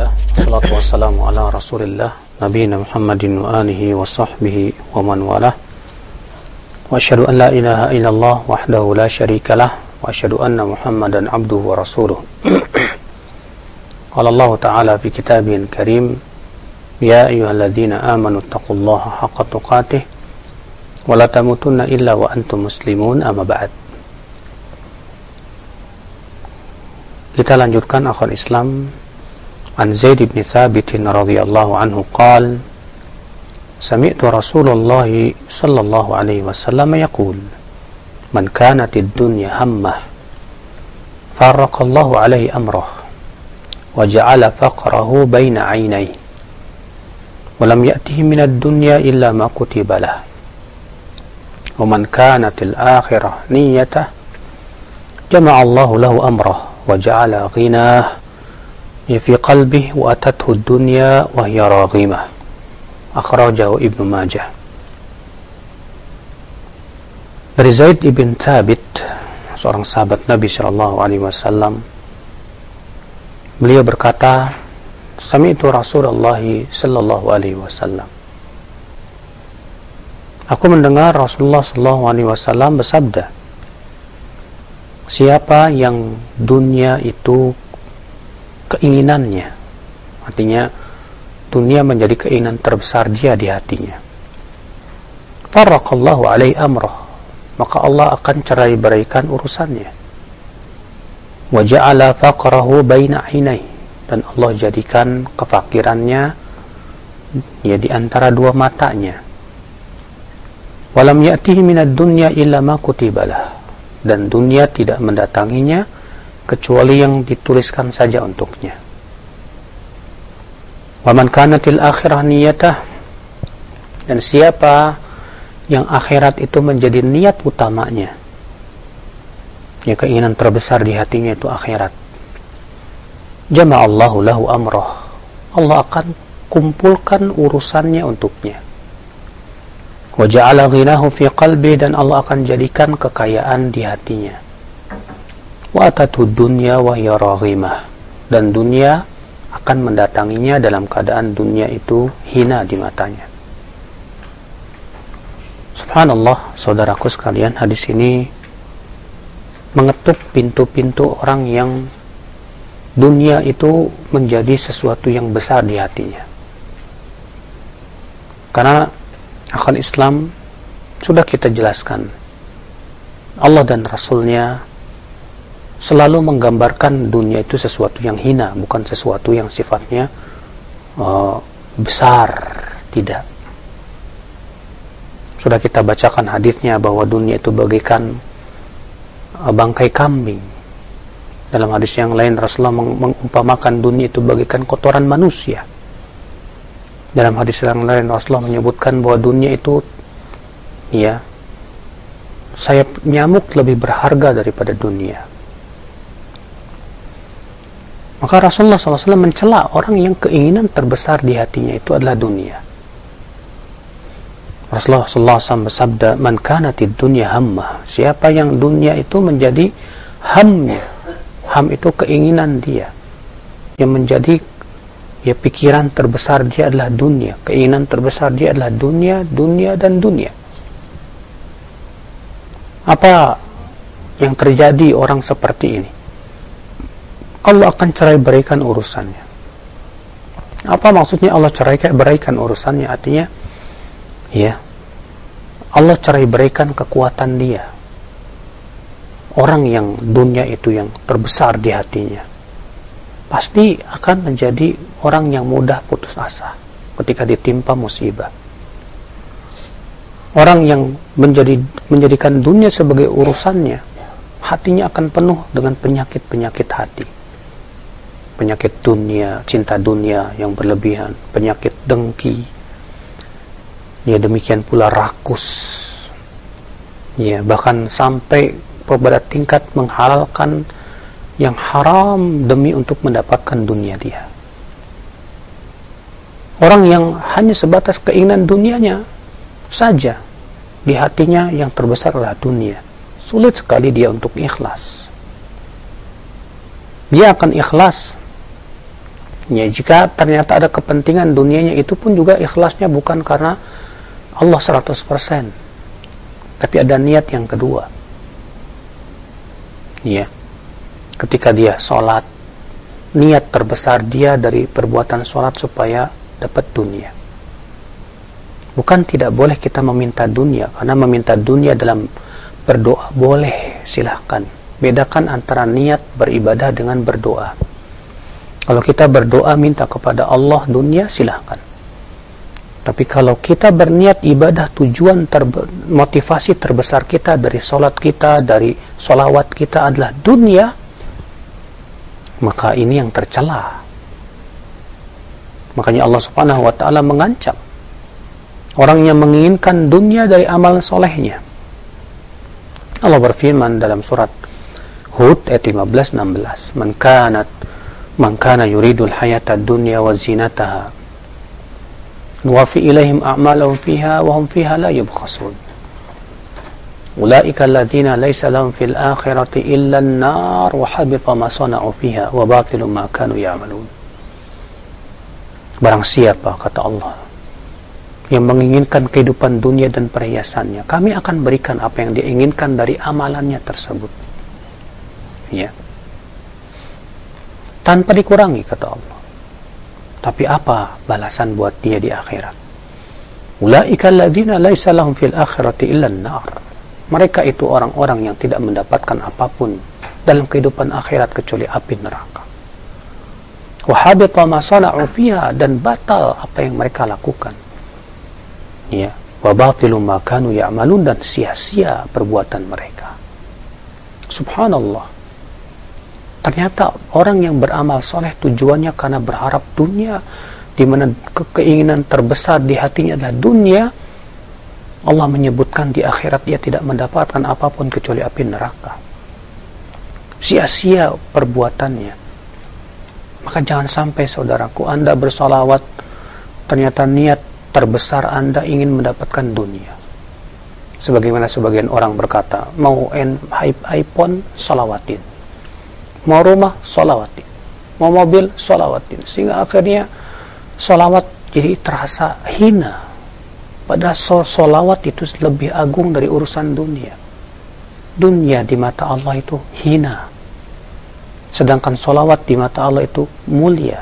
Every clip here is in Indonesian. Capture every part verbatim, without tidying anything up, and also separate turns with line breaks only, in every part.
Alhamdulillah, wassalatu wassalamu ala rasulillah nabiyina Muhammadin wa alihi wa sahbihi wa man walah. Wa asyhadu an la ilaha illallah wahdahu la syarikalah wa asyhadu anna Muhammadan abduhu wa rasuluh. Qala Allah ta'ala fi kitabihil karim, ya ayyuhalladzina amanu taqullaha haqqa tuqatih wa la tamutunna illa wa antum muslimun, amma ba'd. Kita lanjutkan akhul Islam. An Zaid bin Thabit radhiyallahu anhu qala sami'tu Rasulullah sallallahu alaihi wasallam yaqul man kanatid dunya hammah farraqallahu alaihi amrah wa ja'ala faqrahu baina 'ainayhi wa lam ya'tihi minad dunya illa ma kutiba lahu wa man kanatil akhirah niyyatah jama'a Allahu lahu amrah wa ja'ala ghinah fi qalbihi wa atathu ad-dunya wa hiya raghimah. Akhrajahu Ibnu Majah. Dari Zaid ibn Thabit, seorang sahabat Nabi sallallahu alaihi wasallam, beliau berkata, sami'tu Rasulullah sallallahu alaihi wasallam, aku mendengar Rasulullah sallallahu alaihi wasallam bersabda, siapa yang dunia itu keinginannya, artinya dunia menjadi keinginan terbesar dia di hatinya, farraqallahu alaihi amrah, maka Allah akan cerai beraikan urusannya, wa ja'ala faqrahu baina 'ainayhi, dan Allah jadikan kefakirannya ya di antara dua matanya, walam ya'tihi minad dunya illa ma kutibalah, dan dunia tidak mendatanginya kecuali yang dituliskan saja untuknya. Wa man kanatil akhirah niyatah, dan siapa yang akhirat itu menjadi niat utamanya, ya keinginan terbesar di hatinya itu akhirat, jama'allahu lahu amrah, Allah akan kumpulkan urusannya untuknya, wa ja'ala ghinahu fi qalbi, dan Allah akan jadikan kekayaan di hatinya, wa atatu dunya wa hiya raghimah, dan dunia akan mendatanginya dalam keadaan dunia itu hina di matanya. Subhanallah, saudaraku sekalian, hadis ini mengetuk pintu-pintu orang yang dunia itu menjadi sesuatu yang besar di hatinya. Karena akan Islam sudah kita jelaskan, Allah dan Rasulnya selalu menggambarkan dunia itu sesuatu yang hina, bukan sesuatu yang sifatnya uh, besar, tidak. Sudah kita bacakan hadisnya bahwa dunia itu bagaikan uh, bangkai kambing. Dalam hadis yang lain Rasulullah mengumpamakan dunia itu bagaikan kotoran manusia. Dalam hadis yang lain Rasulullah menyebutkan bahwa dunia itu ya sayap nyamuk lebih berharga daripada dunia. Maka Rasulullah shallallahu alaihi wasallam mencela orang yang keinginan terbesar di hatinya itu adalah dunia. Rasulullah shallallahu alaihi wasallam bersabda, man kanatid dunya hammah, siapa yang dunia itu menjadi hamnya, ham itu keinginan dia, yang menjadi ya pikiran terbesar dia adalah dunia, keinginan terbesar dia adalah dunia, dunia dan dunia. Apa yang terjadi orang seperti ini? Allah akan cerai beraikan urusannya. Apa maksudnya Allah cerai beraikan urusannya? Artinya ya Allah cerai beraikan kekuatan dia. Orang yang dunia itu yang terbesar di hatinya pasti akan menjadi orang yang mudah putus asa ketika ditimpa musibah. Orang yang menjadi menjadikan dunia sebagai urusannya, hatinya akan penuh dengan penyakit-penyakit hati. Penyakit dunia, cinta dunia yang berlebihan, penyakit dengki, ya demikian pula rakus, ya bahkan sampai pada tingkat menghalalkan yang haram demi untuk mendapatkan dunia dia. Orang yang hanya sebatas keinginan dunianya saja, di hatinya yang terbesar adalah dunia, sulit sekali dia untuk ikhlas. Dia akan ikhlas Ya, jika ternyata ada kepentingan dunianya, itu pun juga ikhlasnya bukan karena Allah seratus persen, tapi ada niat yang kedua. Ya, ketika dia sholat, niat terbesar dia dari perbuatan sholat supaya dapat dunia. Bukan tidak boleh kita meminta dunia, karena meminta dunia dalam berdoa boleh, silahkan. Bedakan antara niat beribadah dengan berdoa. Kalau kita berdoa minta kepada Allah dunia, silahkan. Tapi kalau kita berniat ibadah, tujuan terbe- motivasi terbesar kita dari sholat kita, dari sholawat kita adalah dunia, maka ini yang tercela. Makanya Allah Subhanahu wa ta'ala mengancam orang yang menginginkan dunia dari amal solehnya. Allah berfirman dalam surat Hud ayat lima belas enam belas, "Man kanat man kana yuridul hayata dunya wa zinataha nuwafi ilaihim a'malahum fiha wa hum fiha la yubkhasun. Ulaika alladziina laysa lahum fil akhirati illa an-nar wa habita ma sana'u fiha wa batilu ma kanu ya'malun." Barang siapa, kata Allah, yang menginginkan kehidupan dunia dan perhiasannya, kami akan berikan apa yang dia inginkan dari amalannya tersebut, ya, tanpa dikurangi, kata Allah. Tapi apa balasan buat dia di akhirat? Ulaika alladziina laysa lahum fil akhirati illa an-nar. Mereka itu orang-orang yang tidak mendapatkan apapun dalam kehidupan akhirat kecuali api neraka. Wa habita ma sana'u fiha, dan batal apa yang mereka lakukan. Ya, wa batilu ma kanu ya'malun, dan sia-sia perbuatan mereka. Subhanallah. Ternyata orang yang beramal soleh tujuannya karena berharap dunia, di mana ke- keinginan terbesar di hatinya adalah dunia. Allah menyebutkan di akhirat dia tidak mendapatkan apapun kecuali api neraka. Sia-sia perbuatannya. Maka jangan sampai, saudaraku, Anda bersolawat, ternyata niat terbesar Anda ingin mendapatkan dunia. Sebagaimana sebagian orang berkata, mau iPhone, solawatin. Mau rumah, solawatin. Mau mobil, solawatin. Sehingga akhirnya solawat jadi terasa hina. Padahal solawat itu lebih agung dari urusan dunia. Dunia di mata Allah itu hina, sedangkan solawat di mata Allah itu mulia.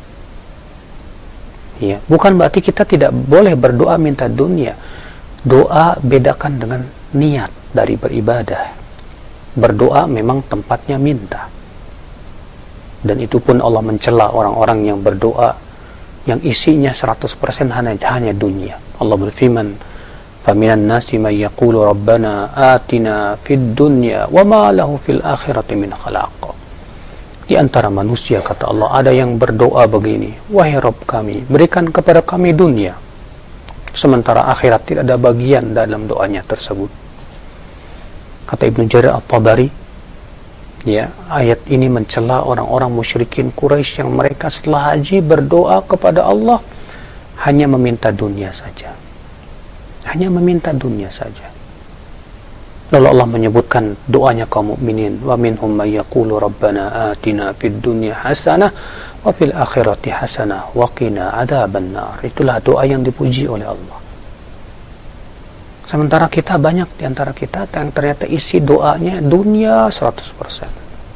Ya, bukan berarti kita tidak boleh berdoa minta dunia. Doa bedakan dengan niat dari beribadah. Berdoa memang tempatnya minta, dan itu pun Allah mencela orang-orang yang berdoa yang isinya seratus persen hanya, hanya dunia. Allah berfirman, "Faminan nasi may yaqulu rabbana atina fid dunya wa ma lahu fil akhirati min khalaq." Di antara manusia, kata Allah, ada yang berdoa begini, "Wahai Rabb kami, berikan kepada kami dunia." Sementara akhirat tidak ada bagian dalam doanya tersebut. Kata Ibnu Jarir At-Tabari, ya, ayat ini mencela orang-orang musyrikin Quraisy yang mereka setelah haji berdoa kepada Allah hanya meminta dunia saja. Hanya meminta dunia saja. Lalu Allah menyebutkan doanya kaum mukminin, wa minhum may yaqulu rabbana atina fid dunya hasanah wa fil akhirati hasanah wa qina adzabannar. Itulah doa yang dipuji oleh Allah. Sementara kita, banyak di antara kita yang ternyata isi doanya dunia seratus persen.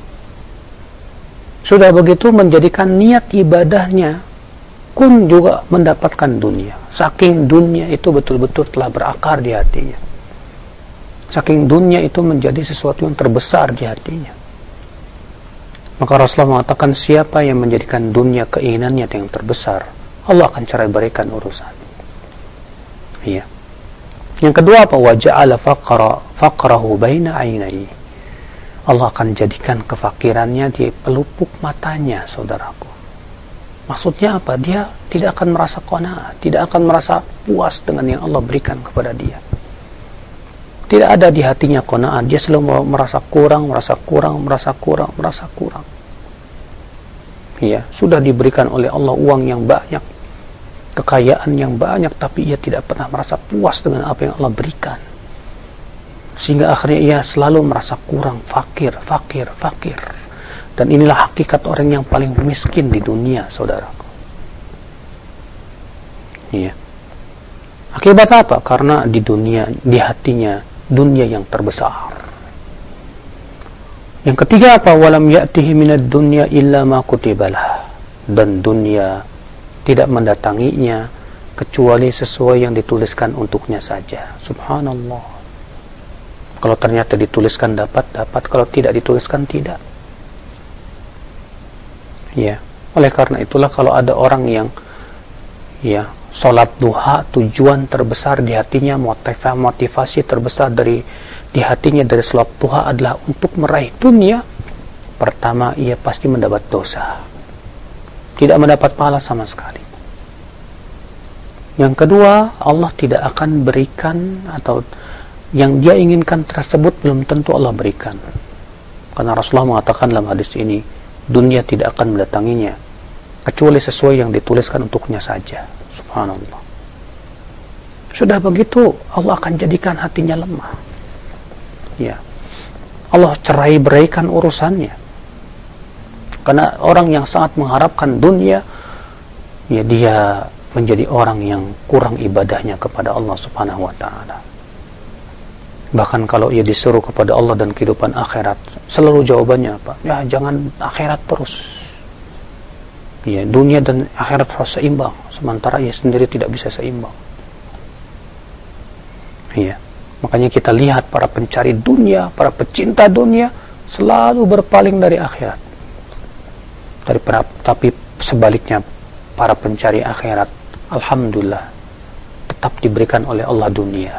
Sudah begitu menjadikan niat ibadahnya pun juga mendapatkan dunia. Saking dunia itu betul-betul telah berakar di hatinya. Saking dunia itu menjadi sesuatu yang terbesar di hatinya. Maka Rasulullah mengatakan, siapa yang menjadikan dunia keinginannya yang terbesar, Allah akan cerai berikan urusan. Iya. Yang kedua apa? Wa ja'ala faqra faqrahu baina 'ainaihi. Allah akan jadikan kefakirannya di pelupuk matanya, saudaraku. Maksudnya apa? Dia tidak akan merasa qanaah, tidak akan merasa puas dengan yang Allah berikan kepada dia. Tidak ada di hatinya qanaah, dia selalu merasa kurang, merasa kurang, merasa kurang, merasa kurang. Ya, sudah diberikan oleh Allah uang yang banyak, kekayaan yang banyak, tapi ia tidak pernah merasa puas dengan apa yang Allah berikan. Sehingga akhirnya ia selalu merasa kurang, fakir, fakir, fakir. Dan inilah hakikat orang yang paling miskin di dunia, saudaraku. Iya. Akibat apa? Karena di dunia, di hatinya dunia yang terbesar. Yang ketiga apa? Walam ya'tihi minad dunya illa ma kutibalah. Dan dunia tidak mendatanginya kecuali sesuai yang dituliskan untuknya saja. Subhanallah. Kalau ternyata dituliskan dapat, dapat. Kalau tidak dituliskan, tidak. Ya, oleh karena itulah kalau ada orang yang ya sholat duha, tujuan terbesar di hatinya, motivasi, motivasi terbesar dari di hatinya dari sholat duha adalah untuk meraih dunia, pertama ia pasti mendapat dosa, tidak mendapat pahala sama sekali. Yang kedua, Allah tidak akan berikan, atau yang dia inginkan tersebut belum tentu Allah berikan, karena Rasulullah mengatakan dalam hadis ini, dunia tidak akan mendatanginya kecuali sesuai yang dituliskan untuknya saja. Subhanallah. Sudah begitu, Allah akan jadikan hatinya lemah. Ya, Allah cerai beraikan urusannya. Karena orang yang sangat mengharapkan dunia, ya dia menjadi orang yang kurang ibadahnya kepada Allah Subhanahu wa taala. Bahkan kalau ia disuruh kepada Allah dan kehidupan akhirat, selalu jawabannya apa? Ya, jangan akhirat terus. Ya, dunia dan akhirat harus seimbang, sementara ia sendiri tidak bisa seimbang. Ya, makanya kita lihat para pencari dunia, para pecinta dunia selalu berpaling dari akhirat. Dari para, tapi sebaliknya para pencari akhirat, alhamdulillah, tetap diberikan oleh Allah dunia.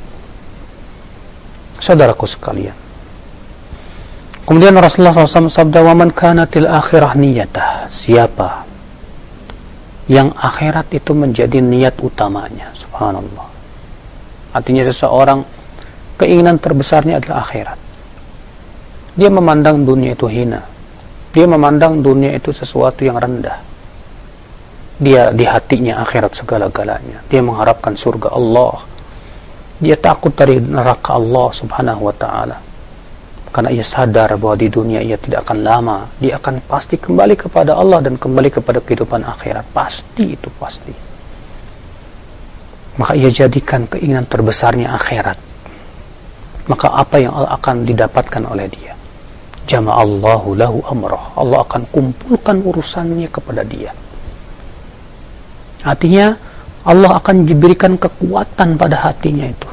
Saudaraku sekalian, kemudian Rasulullah shallallahu alaihi wasallam sabda, "Waman kanatil akhirah niyatah." Siapa yang akhirat itu menjadi niat utamanya, subhanallah. Artinya seseorang keinginan terbesarnya adalah akhirat. Dia memandang dunia itu hina. Dia memandang dunia itu sesuatu yang rendah. Dia di hatinya akhirat segala-galanya. Dia mengharapkan surga Allah. Dia takut dari neraka Allah Subhanahu wa ta'ala, karena ia sadar bahwa di dunia ia tidak akan lama. Dia akan pasti kembali kepada Allah dan kembali kepada kehidupan akhirat. Pasti, itu pasti. Maka ia jadikan keinginan terbesarnya akhirat. Maka apa yang akan didapatkan oleh dia? Jama'allahu lahu amrah. Allah akan kumpulkan urusannya kepada dia. Artinya Allah akan diberikan kekuatan pada hatinya itu,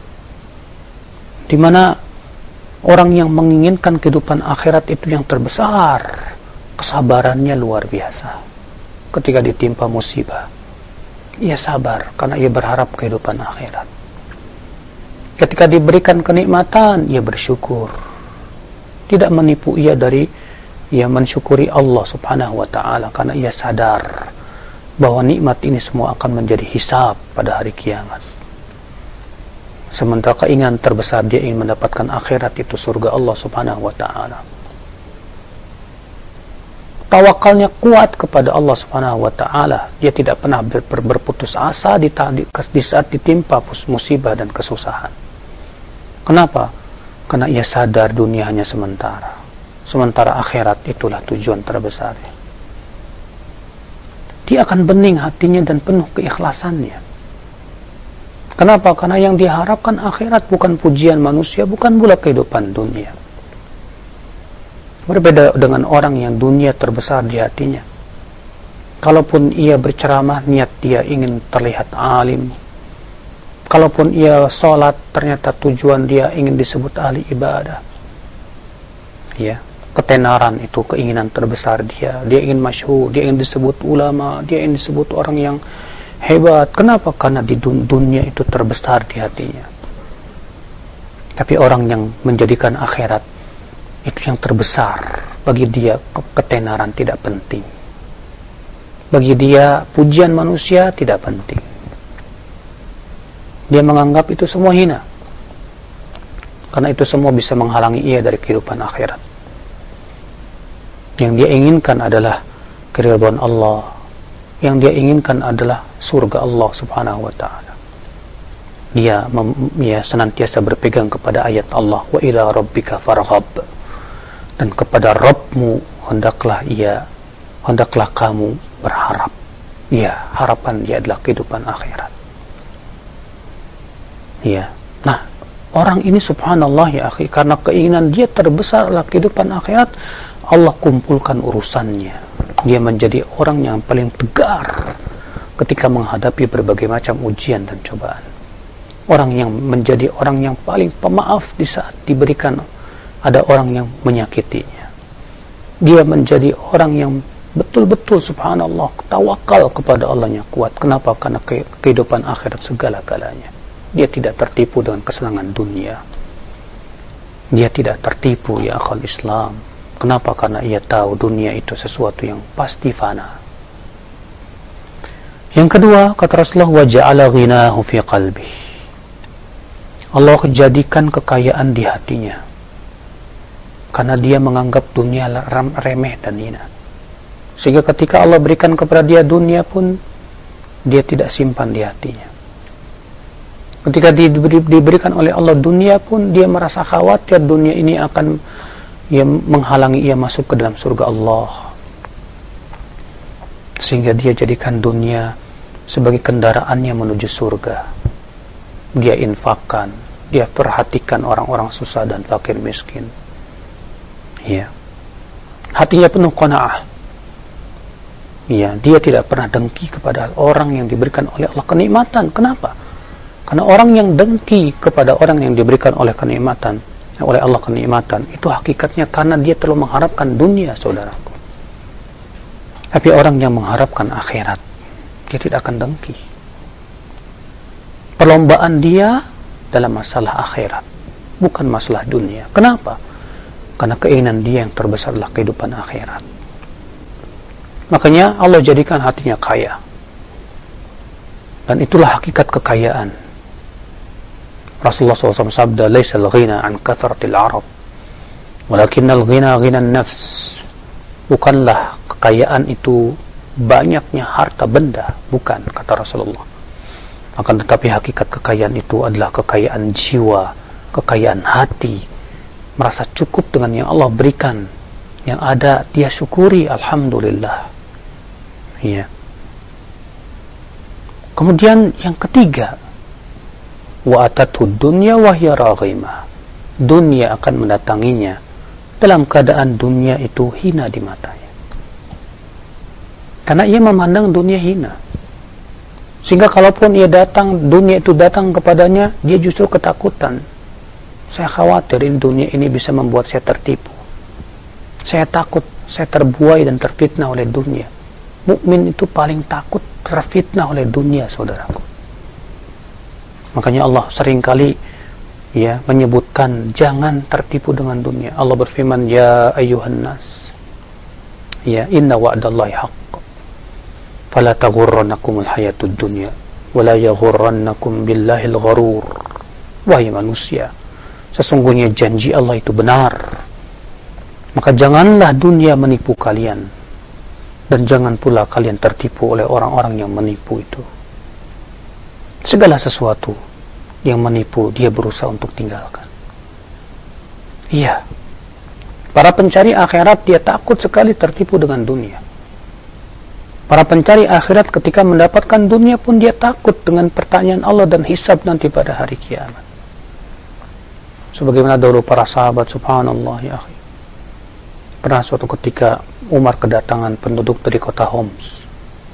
di mana orang yang menginginkan kehidupan akhirat itu yang terbesar, kesabarannya luar biasa. Ketika ditimpa musibah, ia sabar karena ia berharap kehidupan akhirat. Ketika diberikan kenikmatan, ia bersyukur, tidak menipu ia dari ia mensyukuri Allah Subhanahu wa ta'ala, karena ia sadar bahwa nikmat ini semua akan menjadi hisab pada hari kiamat. Sementara keinginan terbesar dia ingin mendapatkan akhirat, itu surga Allah Subhanahu wa ta'ala. Tawakalnya kuat kepada Allah Subhanahu wa ta'ala. Dia tidak pernah ber, ber, berputus asa di, di, di saat ditimpa musibah dan kesusahan. Kenapa? Karena ia sadar dunia hanya sementara. Sementara akhirat itulah tujuan terbesarnya. Dia akan bening hatinya dan penuh keikhlasannya. Kenapa? Karena yang diharapkan akhirat, bukan pujian manusia, bukan pula kehidupan dunia. Berbeda dengan orang yang dunia terbesar di hatinya. Kalaupun ia berceramah, niat dia ingin terlihat alim. Kalaupun ia sholat, ternyata tujuan dia ingin disebut ahli ibadah. Ya. Ketenaran itu keinginan terbesar dia. Dia ingin masyhur, dia ingin disebut ulama, dia ingin disebut orang yang hebat. Kenapa? Karena di dunia itu terbesar di hatinya. Tapi orang yang menjadikan akhirat itu yang terbesar, bagi dia ketenaran tidak penting. Bagi dia pujian manusia tidak penting. Dia menganggap itu semua hina, karena itu semua bisa menghalangi ia dari kehidupan akhirat. Yang dia inginkan adalah keridhaan Allah. Yang dia inginkan adalah surga Allah Subhanahu wa ta'ala. Dia, dia senantiasa berpegang kepada ayat Allah, wa ila rabbika farghab, dan kepada Rabbmu hendaklah ia hendaklah kamu berharap. Ya, harapan dia adalah kehidupan akhirat. Ya. Nah, orang ini subhanallah ya akhi, karena keinginan dia terbesar adalah kehidupan akhirat, Allah kumpulkan urusannya. Dia menjadi orang yang paling tegar ketika menghadapi berbagai macam ujian dan cobaan. Orang yang menjadi orang yang paling pemaaf di saat diberikan ada orang yang menyakitinya. Dia menjadi orang yang betul-betul subhanallah tawakal kepada Allah yang kuat. Kenapa? Karena kehidupan akhirat segala-galanya. Dia tidak tertipu dengan kesenangan dunia. Dia tidak tertipu ya akhal Islam. Kenapa? Karena ia tahu dunia itu sesuatu yang pasti fana. Yang kedua, kata Rasulullah, wa ja'ala ghinahu fi qalbi. Allah jadikan kekayaan di hatinya. Karena dia menganggap dunia remeh dan hina. Sehingga ketika Allah berikan kepada dia dunia pun, dia tidak simpan di hatinya. Ketika diberi, diberikan oleh Allah dunia pun, dia merasa khawatir dunia ini akan ia menghalangi ia masuk ke dalam surga Allah. Sehingga dia jadikan dunia sebagai kendaraannya menuju surga. Dia infakkan, dia perhatikan orang-orang susah dan fakir miskin. Ya. Hatinya penuh qanaah. Ya, dia tidak pernah dengki kepada orang yang diberikan oleh Allah kenikmatan. Kenapa? Karena orang yang dengki kepada orang yang diberikan oleh kenikmatan, oleh Allah kenikmatan, itu hakikatnya karena dia terlalu mengharapkan dunia, saudaraku. Tapi orang yang mengharapkan akhirat, dia tidak akan dengki. Perlombaan dia dalam masalah akhirat, bukan masalah dunia. Kenapa? Karena keinginan dia yang terbesar adalah kehidupan akhirat. Makanya Allah jadikan hatinya kaya. Dan itulah hakikat kekayaan. Rasulullah shallallahu alaihi wasallam sabda, "Laisal ghina an kathratil 'arab, walakinnal ghina ghina an-nafs." Bukanlah kekayaan itu banyaknya harta benda, bukan, kata Rasulullah. Akan tetapi hakikat kekayaan itu adalah kekayaan jiwa, kekayaan hati, merasa cukup dengan yang Allah berikan. Yang ada dia syukuri, alhamdulillah. Ya. Kemudian yang ketiga, wa atathu dunya wa hiya raghimah. Dunia akan mendatanginya dalam keadaan dunia itu hina di matanya. Karena ia memandang dunia hina. Sehingga kalaupun ia datang, dunia itu datang kepadanya, dia justru ketakutan. Saya khawatir in dunia ini bisa membuat saya tertipu. Saya takut saya terbuai dan terfitnah oleh dunia. Mukmin itu paling takut terfitnah oleh dunia, saudaraku. Makanya Allah seringkali ya menyebutkan jangan tertipu dengan dunia. Allah berfirman, ya ayyuhan nas, ya inna wa'dallahi haqq, fala taghurrannakumul hayatud dunya wala yaghurrannakum billahil gharur. Wahai manusia, sesungguhnya janji Allah itu benar, maka janganlah dunia menipu kalian, dan jangan pula kalian tertipu oleh orang-orang yang menipu itu. Segala sesuatu yang menipu, dia berusaha untuk tinggalkan. Iya, para pencari akhirat dia takut sekali tertipu dengan dunia. Para pencari akhirat ketika mendapatkan dunia pun dia takut dengan pertanyaan Allah dan hisab nanti pada hari kiamat. Sebagaimana dahulu para sahabat, subhanallah ya akhi. Pernah suatu ketika Umar kedatangan penduduk dari kota Homs.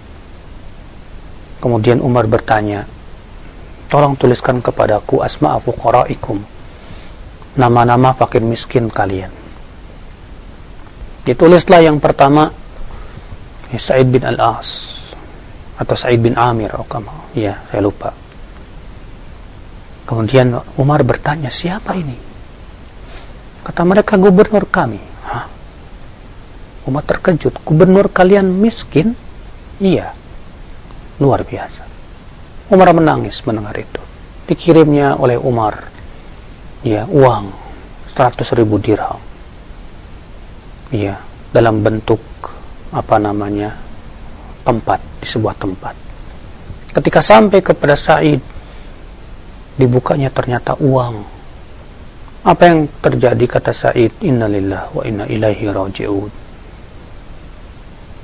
Kemudian Umar bertanya, tolong tuliskan kepadaku asma'a fuqara'ikum, nama-nama fakir miskin kalian. Ditulislah yang pertama Sa'id bin Al-As atau Sa'id bin Amir, oh kama, ya saya lupa. Kemudian Umar bertanya, siapa ini? Kata mereka, gubernur kami. Hah? Umar terkejut, gubernur kalian miskin? Iya. Luar biasa. Umar menangis mendengar itu. Dikirimnya oleh Umar ya uang seratus ribu dirham. Iya, dalam bentuk apa namanya? tempat, di sebuah tempat. Ketika sampai kepada Sa'id, dibukanya ternyata uang. Apa yang terjadi, kata Sa'id, innalillah wa inna ilaihi raji'un.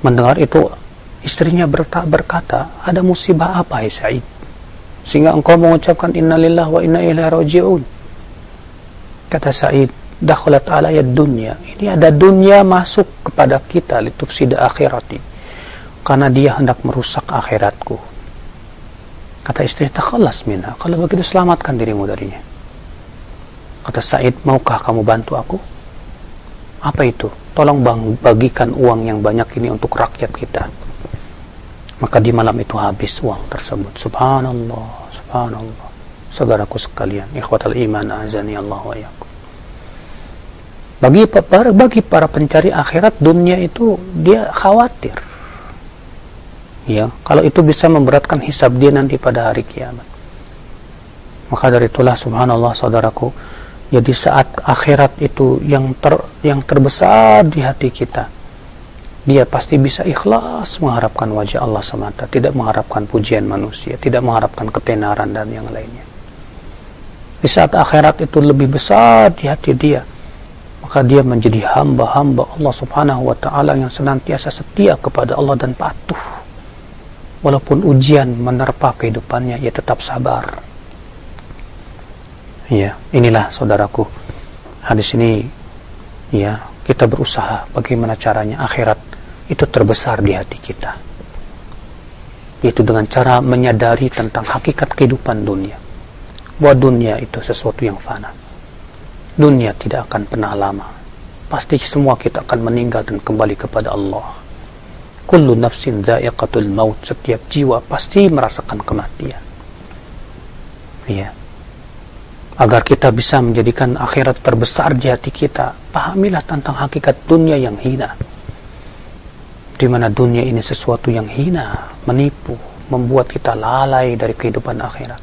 Mendengar itu, istrinya berkata, ada musibah apa hai Sa'id, sehingga engkau mengucapkan innalillahi wa inna ilaihi raji'un? Kata Sa'id, dakhalat alayya dunya, ini ada dunia masuk kepada kita, litufsida akhirati, karena dia hendak merusak akhiratku. Kata istri, takhallas minha, kalau begitu selamatkan dirimu darinya. Kata Sa'id, maukah kamu bantu aku? Apa itu? Tolong bang, bagikan uang yang banyak ini untuk rakyat kita. Maka di malam itu habis uang tersebut. Subhanallah, subhanallah. Saudaraku sekalian, ikhwatal iman, azani Allah wa iyyakum. Bagi para, bagi para pencari akhirat, dunia itu dia khawatir. Ya, kalau itu bisa memberatkan hisab dia nanti pada hari kiamat. Maka dari itulah subhanallah saudaraku, jadi saat akhirat itu yang ter, yang terbesar di hati kita, dia pasti bisa ikhlas mengharapkan wajah Allah semata, tidak mengharapkan pujian manusia, tidak mengharapkan ketenaran dan yang lainnya. Di saat akhirat itu lebih besar di hati dia, maka dia menjadi hamba-hamba Allah subhanahu wa ta'ala yang senantiasa setia kepada Allah dan patuh. Walaupun ujian menerpa kehidupannya, ia tetap sabar. Ya, inilah saudaraku, hadis ini, ya, kita berusaha bagaimana caranya akhirat itu terbesar di hati kita, yaitu dengan cara menyadari tentang hakikat kehidupan dunia, bahwa dunia itu sesuatu yang fana. Dunia tidak akan pernah lama, pasti semua kita akan meninggal dan kembali kepada Allah. Kullu nafsin dha'iqatul maut, setiap jiwa pasti merasakan kematian. Ya, agar kita bisa menjadikan akhirat terbesar di hati kita, pahamilah tentang hakikat dunia yang hina, di mana dunia ini sesuatu yang hina, menipu, membuat kita lalai dari kehidupan akhirat.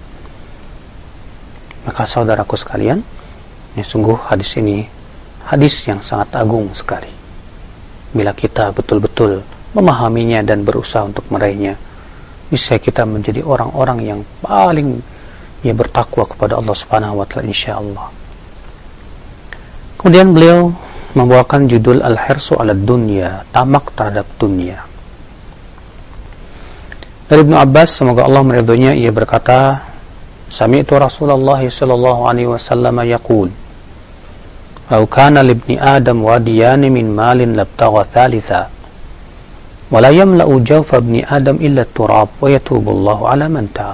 Maka saudaraku sekalian, ini sungguh hadis ini hadis yang sangat agung sekali. Bila kita betul-betul memahaminya dan berusaha untuk meraihnya, bisa kita menjadi orang-orang yang paling ya bertakwa kepada Allah Subhanahu wa taala insyaallah. Kemudian beliau membawakan judul Al-Hirsu 'ala Dunya, tamak terhadap dunia. Dari Ibnu Abbas, semoga Allah meridhoinya, ia berkata, sami'tu Rasulullah sallallahu alaihi wasallam yaqul, "Law kana li ibni Adam wadiyan min malin labtagha thalitha, wa la yamla'u jawfa ibni Adam illa turab, wa yatubu Allahu 'ala man taab."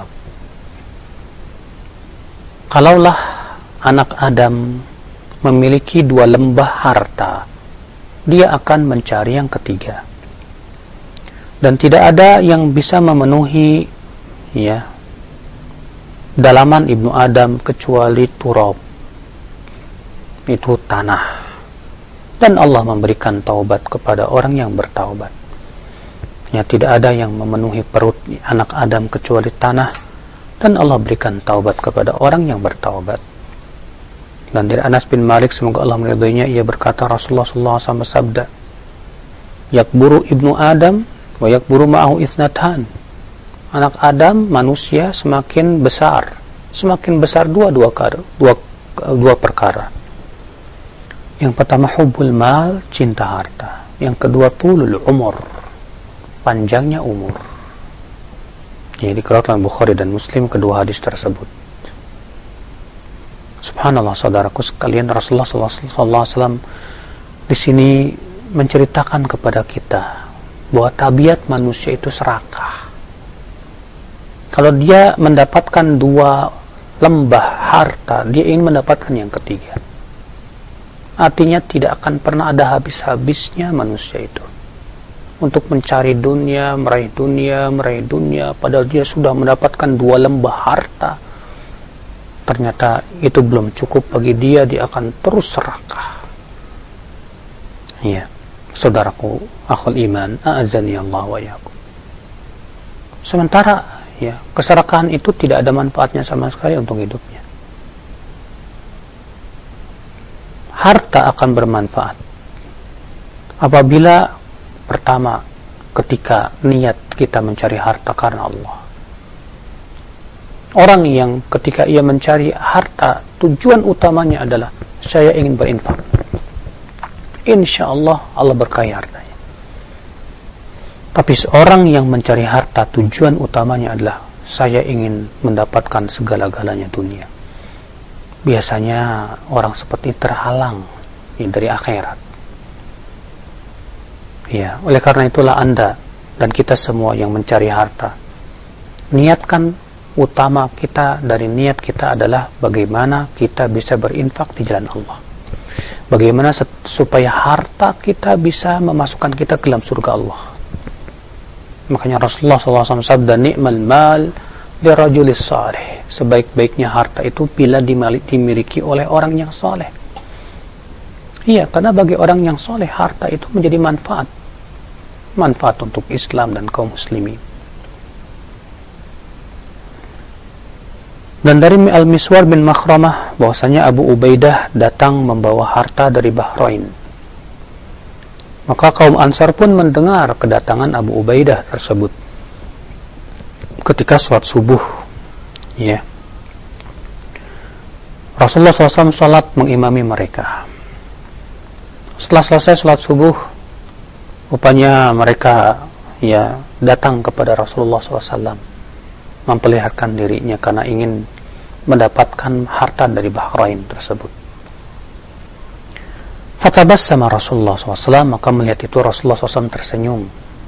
Kalaulah anak Adam memiliki dua lembah harta, dia akan mencari yang ketiga, dan tidak ada yang bisa memenuhi ya dalaman Ibnu Adam kecuali turab, itu tanah, dan Allah memberikan taubat kepada orang yang bertaubat. Ya, tidak ada yang memenuhi perut anak Adam kecuali tanah, dan Allah berikan taubat kepada orang yang bertaubat. Dan dari Anas bin Malik, semoga Allah meridhoinya, ia berkata, Rasulullah sallallahu alaihi wasallam bersabda, yakburu ibnu Adam wa yakburu ma'ahu ithnatan. Anak Adam, manusia, semakin besar, semakin besar dua dua dua dua perkara. Yang pertama hubbul mal, cinta harta. Yang kedua tulul umur, panjangnya umur. Jadi dikeluarkan Bukhari dan Muslim kedua hadis tersebut. Subhanallah saudaraku sekalian, Rasulullah sallallahu alaihi wasallam di sini menceritakan kepada kita bahwa tabiat manusia itu serakah. Kalau dia mendapatkan dua lembah harta, dia ingin mendapatkan yang ketiga. Artinya tidak akan pernah ada habis-habisnya manusia itu untuk mencari dunia, meraih dunia, meraih dunia, padahal dia sudah mendapatkan dua lembah harta. Ternyata itu belum cukup bagi dia, dia akan terus serakah. Ya, saudaraku, akhul iman, a'azani Allah wa iyyakum. Sementara ya, keserakahan itu tidak ada manfaatnya sama sekali untuk hidupnya. Harta akan bermanfaat apabila pertama, ketika niat kita mencari harta karena Allah. Orang yang ketika ia mencari harta, tujuan utamanya adalah saya ingin berinfak. Insya Allah Allah berkahi hartanya. Tapi seorang yang mencari harta tujuan utamanya adalah saya ingin mendapatkan segala-galanya dunia, biasanya orang seperti terhalang ya, dari akhirat. Ya, oleh karena itulah Anda dan kita semua yang mencari harta, niatkan utama kita dari niat kita adalah bagaimana kita bisa berinfak di jalan Allah. Bagaimana supaya harta kita bisa memasukkan kita ke dalam surga Allah. Makanya Rasulullah shallallahu alaihi wasallam sabda, ni'mal mal lirajulis salih. Sebaik-baiknya harta itu bila dimiliki oleh orang yang soleh. Iya, karena bagi orang yang soleh harta itu menjadi manfaat. Manfaat untuk Islam dan kaum muslimin. Dan dari Al-Miswar bin Makhramah bahwasanya Abu Ubaidah datang membawa harta dari Bahrain. Maka kaum Ansar pun mendengar kedatangan Abu Ubaidah tersebut ketika sholat subuh. Ya. Rasulullah shallallahu alaihi wasallam sholat mengimami mereka. Setelah selesai sholat subuh, rupanya mereka ya datang kepada Rasulullah shallallahu alaihi wasallam memperlihatkan dirinya karena ingin mendapatkan harta dari Bahrain tersebut. Fatabassama Rasulullah shallallahu alaihi wasallam, maka melihat itu Rasulullah shallallahu alaihi wasallam tersenyum.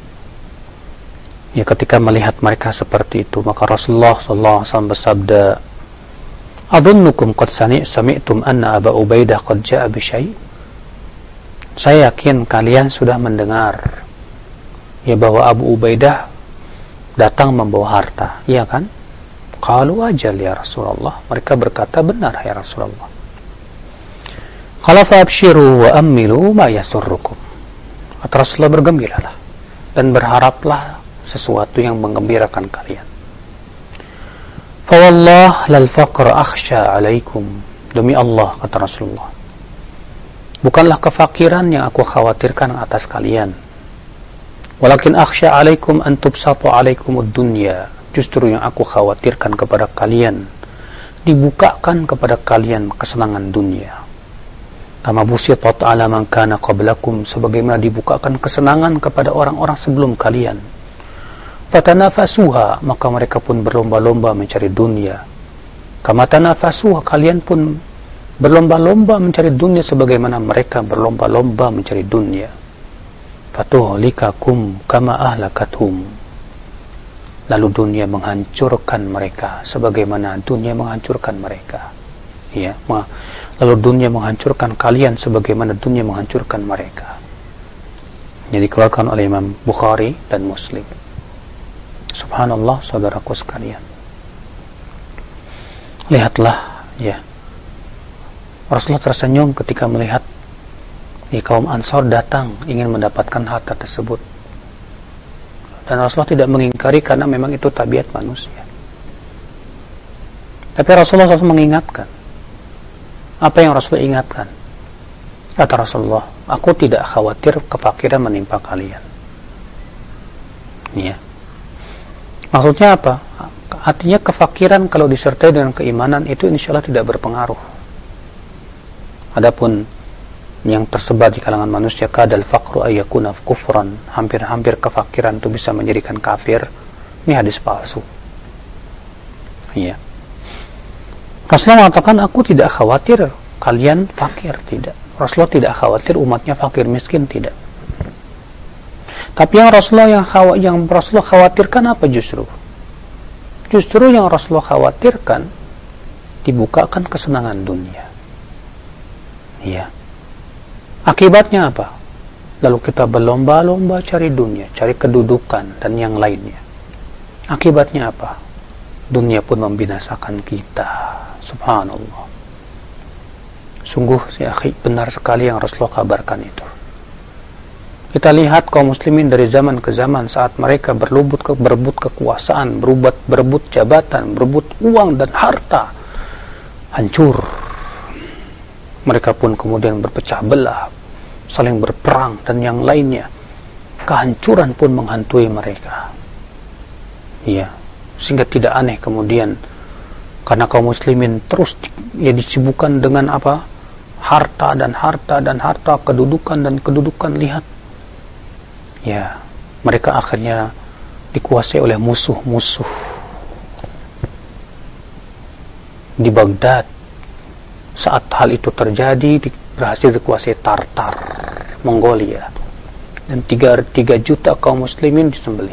Ya, ketika melihat mereka seperti itu, maka Rasulullah shallallahu alaihi wasallam bersabda, "Adunnukum qad sami'tum anna Aba Ubaidah qad ja'a bi syai'." Saya yakin kalian sudah mendengar ya bahwa Abu Ubaidah datang membawa harta, iya kan? Qalu ajal ya Rasulullah. Mereka berkata, benar ya Rasulullah. Qala fa'abshiru wa ammilu ma yasurrukum. Kata Rasulullah, bergembiralah dan berharaplah sesuatu yang menggembirakan kalian. Fa wallah lal faqra akhsha alaikum. Demi Allah, kata Rasulullah, bukanlah kefakiran yang aku khawatirkan atas kalian. Walakin akhsha alaikum an tubsatu alaikumud dunya. Justru yang aku khawatirkan kepada kalian, dibukakan kepada kalian kesenangan dunia. Kama busitat ala man kana qablakum, sebagaimana dibukakan kesenangan kepada orang-orang sebelum kalian. Fatanafasuha, maka mereka pun berlomba-lomba mencari dunia. Kama tanafasuha, kalian pun berlomba-lomba mencari dunia sebagaimana mereka berlomba-lomba mencari dunia. Fatuhlikakum kama ahlakathum, lalu dunia menghancurkan mereka sebagaimana dunia menghancurkan mereka. Ya, lalu dunia menghancurkan kalian sebagaimana dunia menghancurkan mereka. Jadi dikeluarkan oleh Imam Bukhari dan Muslim. Subhanallah, saudaraku sekalian. Lihatlah, ya, Rasulullah tersenyum ketika melihat ya, kaum Ansar datang ingin mendapatkan harta tersebut. Dan Rasulullah tidak mengingkari karena memang itu tabiat manusia. Tapi Rasulullah shallallahu alaihi wasallam mengingatkan. Apa yang Rasulullah ingatkan? Kata Rasulullah, aku tidak khawatir kefakiran menimpa kalian. Ya. Maksudnya apa? Artinya kefakiran kalau disertai dengan keimanan itu insya Allah tidak berpengaruh. Adapun yang tersebar di kalangan manusia, kadal faqru ayyakuna kufran, hampir-hampir kefakiran itu bisa menjadikan kafir. Ini hadis palsu. Iya. Rasulullah mengatakan, aku tidak khawatir kalian fakir, tidak. Rasulullah tidak khawatir umatnya fakir miskin, tidak. Tapi yang Rasulullah yang, khaw- yang Rasulullah khawatirkan apa justru? Justru yang Rasulullah khawatirkan dibukakan kesenangan dunia. Iya. Akibatnya apa? Lalu kita berlomba-lomba cari dunia, cari kedudukan dan yang lainnya. Akibatnya apa? Dunia pun membinasakan kita. Subhanallah. Sungguh ya, benar sekali yang Rasulullah kabarkan itu. Kita lihat kaum muslimin dari zaman ke zaman saat mereka berlubut ke, berebut kekuasaan, berebut berebut jabatan, berebut uang dan harta, hancur. Mereka pun kemudian berpecah belah, saling berperang dan yang lainnya. Kehancuran pun menghantui mereka. Iya, sehingga tidak aneh kemudian karena kaum muslimin terus ya disibukkan dengan apa? Harta dan harta dan harta, kedudukan dan kedudukan. Lihat. Ya, mereka akhirnya dikuasai oleh musuh-musuh di Baghdad. Saat hal itu terjadi, berhasil dikuasai Tartar, Mongolia, dan tiga juta kaum muslimin disembelih.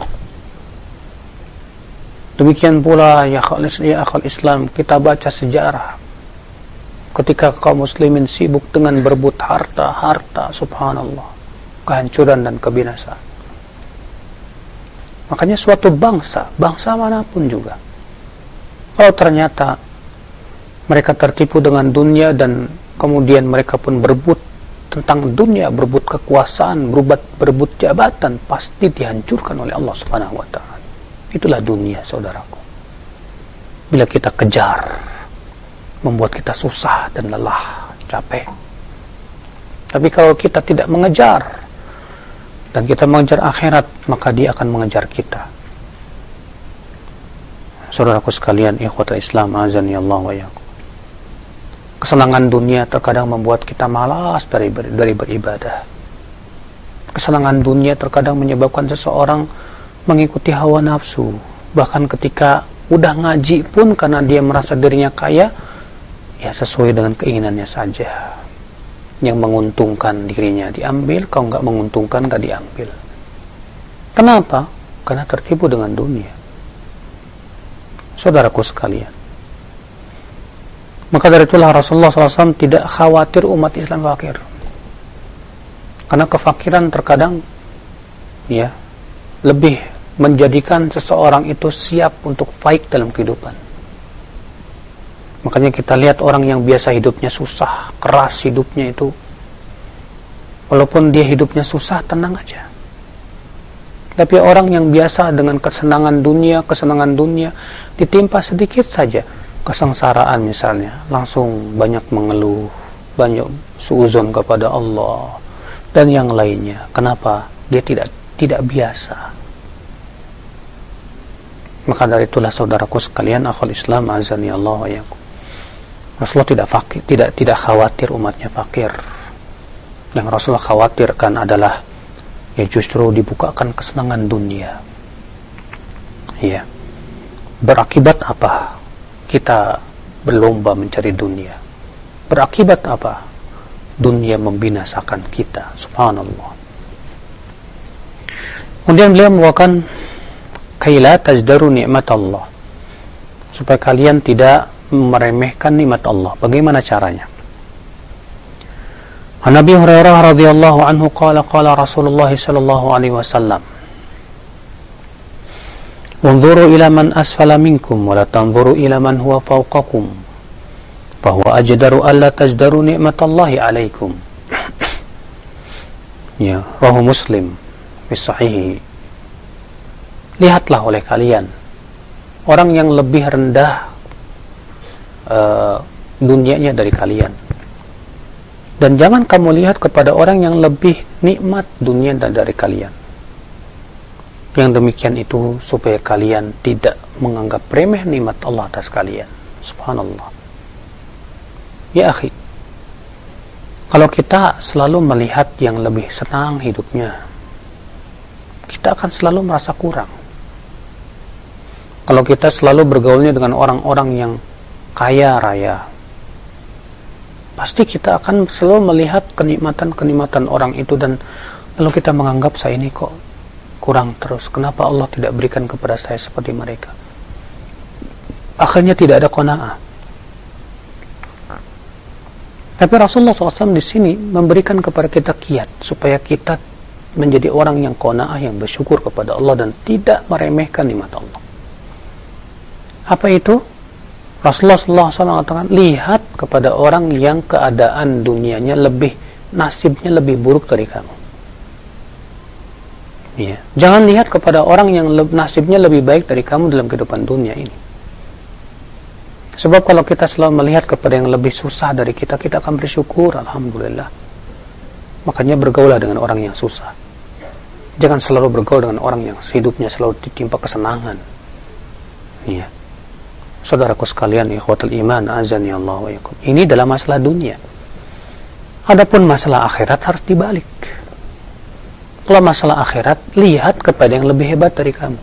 Demikian pula ya akhal Islam, kita baca sejarah ketika kaum muslimin sibuk dengan berebut harta, harta, subhanallah, kehancuran dan kebinasaan. Makanya suatu bangsa, bangsa manapun juga, kalau ternyata mereka tertipu dengan dunia dan kemudian mereka pun berebut tentang dunia, berebut kekuasaan, berebut, berebut jabatan, pasti dihancurkan oleh Allah Subhanahu wa taala. Itulah dunia, saudaraku. Bila kita kejar, membuat kita susah dan lelah, capek. Tapi kalau kita tidak mengejar dan kita mengejar akhirat, maka dia akan mengejar kita. Saudaraku sekalian, ikhwatul Islam, azani Allah wa iyyakum. Kesenangan dunia terkadang membuat kita malas dari ber, dari beribadah. Kesenangan dunia terkadang menyebabkan seseorang mengikuti hawa nafsu. Bahkan ketika udah ngaji pun, karena dia merasa dirinya kaya, ya sesuai dengan keinginannya saja. Yang menguntungkan dirinya diambil, kalau nggak menguntungkan nggak diambil. Kenapa? Karena tertipu dengan dunia. Saudaraku sekalian, maka dari itulah Rasulullah shallallahu alaihi wasallam tidak khawatir umat Islam fakir. Karena kefakiran terkadang ya lebih menjadikan seseorang itu siap untuk fight dalam kehidupan. Makanya kita lihat orang yang biasa hidupnya susah, keras hidupnya itu, walaupun dia hidupnya susah, tenang aja. Tapi orang yang biasa dengan kesenangan dunia, kesenangan dunia, ditimpa sedikit saja kesengsaraan misalnya, langsung banyak mengeluh, banyak suuzon kepada Allah dan yang lainnya. Kenapa? Dia tidak tidak biasa. Maka dari itulah saudaraku sekalian, akhul Islam, azani Allah wa iyyakum, Rasulullah tidak fakir, tidak tidak khawatir umatnya fakir. Yang Rasulullah khawatirkan adalah ya justru dibukakan kesenangan dunia. Ya. Berakibat apa? Kita berlomba mencari dunia. Berakibat apa? Dunia membinasakan kita. Subhanallah. Kemudian beliau membawakan kaila tajdaru nikmat Allah, supaya kalian tidak meremehkan nikmat Allah. Bagaimana caranya? An Abi Hurairah radhiyallahu anhu qala qala Rasulullah sallallahu alaihi wasallam, "Unzuru ila man asfala minkum wa la tanzuru ila man huwa fawqakum, fa huwa ajdaru alla tajdaru ni'matallahi 'alaikum." Ya, rawahu Muslim fi sahih. Lihatlah oleh kalian orang yang lebih rendah uh, dunianya dari kalian, dan jangan kamu lihat kepada orang yang lebih nikmat dunia dari kalian. Yang demikian itu supaya kalian tidak menganggap remeh nikmat Allah atas kalian. Subhanallah. Ya akhi, kalau kita selalu melihat yang lebih senang hidupnya, kita akan selalu merasa kurang. Kalau kita selalu bergaulnya dengan orang-orang yang kaya raya, pasti kita akan selalu melihat kenikmatan-kenikmatan orang itu, dan lalu kita menganggap saya ini kok kurang terus. Kenapa Allah tidak berikan kepada saya seperti mereka? Akhirnya tidak ada qanaah. Tapi Rasulullah shallallahu alaihi wasallam di sini memberikan kepada kita kiat supaya kita menjadi orang yang qanaah, yang bersyukur kepada Allah dan tidak meremehkan nikmat Allah. Apa itu? Rasulullah shallallahu alaihi wasallam mengatakan, lihat kepada orang yang keadaan dunianya lebih, nasibnya lebih buruk dari kamu. Ya. Jangan lihat kepada orang yang le- nasibnya lebih baik dari kamu dalam kehidupan dunia ini. Sebab kalau kita selalu melihat kepada yang lebih susah dari kita, kita akan bersyukur, alhamdulillah. Makanya bergaulah dengan orang yang susah. Jangan selalu bergaul dengan orang yang hidupnya selalu ditimpa kesenangan. Ya. Saudaraku sekalian, ikhwatul iman, azani Allah wa iyyakum. Ini dalam masalah dunia. Adapun masalah akhirat harus dibalik. Kalau masalah akhirat, lihat kepada yang lebih hebat dari kamu.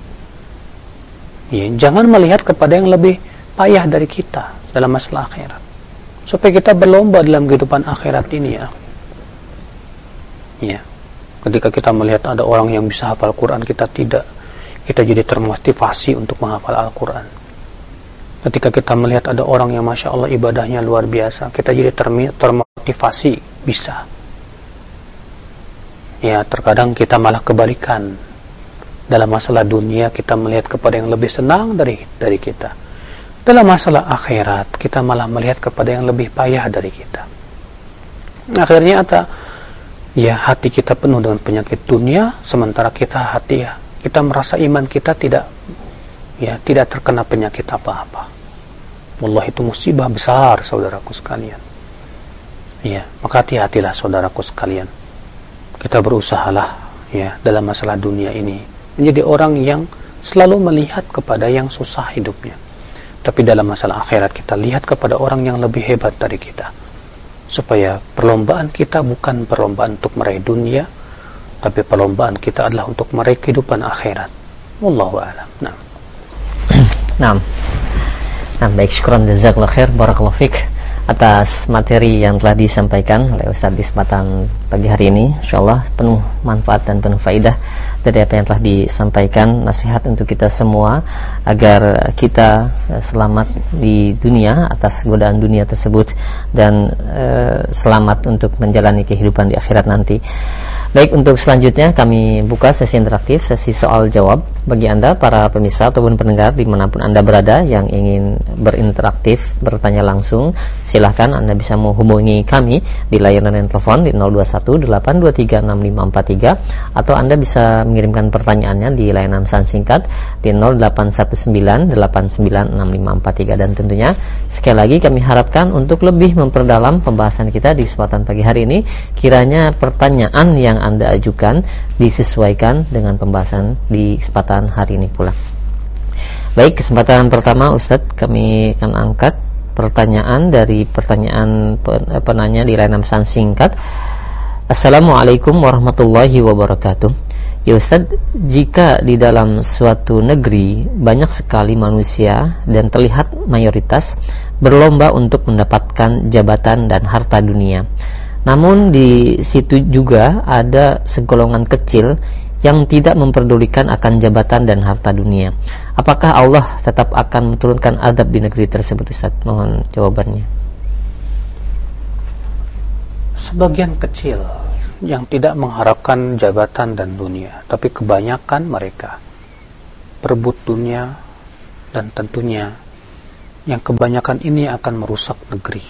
Ya, jangan melihat kepada yang lebih payah dari kita dalam masalah akhirat. Supaya kita berlomba dalam kehidupan akhirat ini ya. Ya. Ketika kita melihat ada orang yang bisa hafal Quran, kita tidak, kita jadi termotivasi untuk menghafal Al-Quran. Ketika kita melihat ada orang yang Masya Allah ibadahnya luar biasa, kita jadi termotivasi bisa. Ya, terkadang kita malah kebalikan. Dalam masalah dunia kita melihat kepada yang lebih senang dari dari kita. Dalam masalah akhirat kita malah melihat kepada yang lebih payah dari kita. Akhirnya ada, ya hati kita penuh dengan penyakit dunia, sementara kita hati ya kita merasa iman kita tidak ya tidak terkena penyakit apa-apa. Wallah, itu musibah besar saudaraku sekalian. Ya, maka hati-hatilah saudaraku sekalian. Kita berusahalah ya dalam masalah dunia ini menjadi orang yang selalu melihat kepada yang susah hidupnya. Tapi dalam masalah akhirat kita lihat kepada orang yang lebih hebat dari kita. Supaya perlombaan kita bukan perlombaan untuk meraih dunia, tapi perlombaan kita adalah untuk meraih kehidupan akhirat. Wallahu a'lam. Nah.
Nah. Nah, baik, syukran jazakallahu khair, barakallahu fik atas materi yang telah disampaikan oleh Ustaz di kesempatan pagi hari ini. Insyaallah penuh manfaat dan penuh faidah dari apa yang telah disampaikan, nasihat untuk kita semua agar kita selamat di dunia atas godaan dunia tersebut dan e, selamat untuk menjalani kehidupan di akhirat nanti. Baik, untuk selanjutnya kami buka sesi interaktif, sesi soal jawab bagi Anda para pemirsa ataupun pendengar dimanapun Anda berada yang ingin berinteraktif, bertanya langsung, silahkan Anda bisa menghubungi kami di layanan telepon di nol dua satu delapan dua tiga enam lima empat tiga, atau Anda bisa mengirimkan pertanyaannya di layanan pesan singkat di nol delapan satu sembilan delapan sembilan enam lima empat tiga. Dan tentunya sekali lagi kami harapkan untuk lebih memperdalam pembahasan kita di kesempatan pagi hari ini, kiranya pertanyaan yang Anda ajukan disesuaikan dengan pembahasan di kesempatan hari ini pula. Baik, kesempatan pertama Ustadz, kami akan angkat pertanyaan dari pertanyaan penanya di layanan pesan singkat. Assalamualaikum warahmatullahi wabarakatuh. Ya Ustadz, jika di dalam suatu negeri banyak sekali manusia dan terlihat mayoritas berlomba untuk mendapatkan jabatan dan harta dunia, namun di situ juga ada segolongan kecil yang tidak memperdulikan akan jabatan dan harta dunia, apakah Allah tetap akan menurunkan azab di negeri tersebut, Ustaz? Mohon jawabannya.
Sebagian kecil yang tidak mengharapkan jabatan dan dunia, tapi kebanyakan mereka berebut dunia, dan tentunya yang kebanyakan ini akan merusak negeri.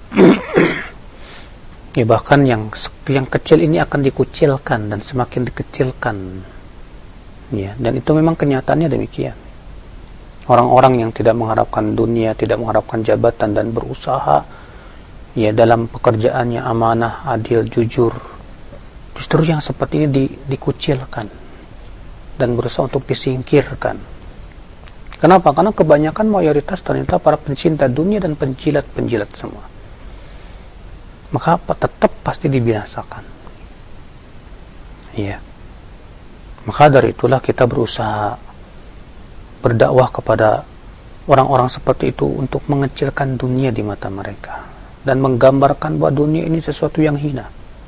Ya, bahkan yang yang kecil ini akan dikucilkan dan semakin dikecilkan. Ya, dan itu memang kenyataannya demikian. Orang-orang yang tidak mengharapkan dunia, tidak mengharapkan jabatan dan berusaha ya dalam pekerjaannya amanah, adil, jujur, justru yang seperti ini di, dikucilkan dan berusaha untuk disingkirkan. Kenapa? Karena kebanyakan mayoritas ternyata para pencinta dunia dan penjilat-penjilat semua. Maka tetap pasti dibinasakan. Ya. Maka dari itulah kita berusaha berdakwah kepada orang-orang seperti itu untuk mengecilkan dunia di mata mereka dan menggambarkan bahwa dunia ini sesuatu yang hina.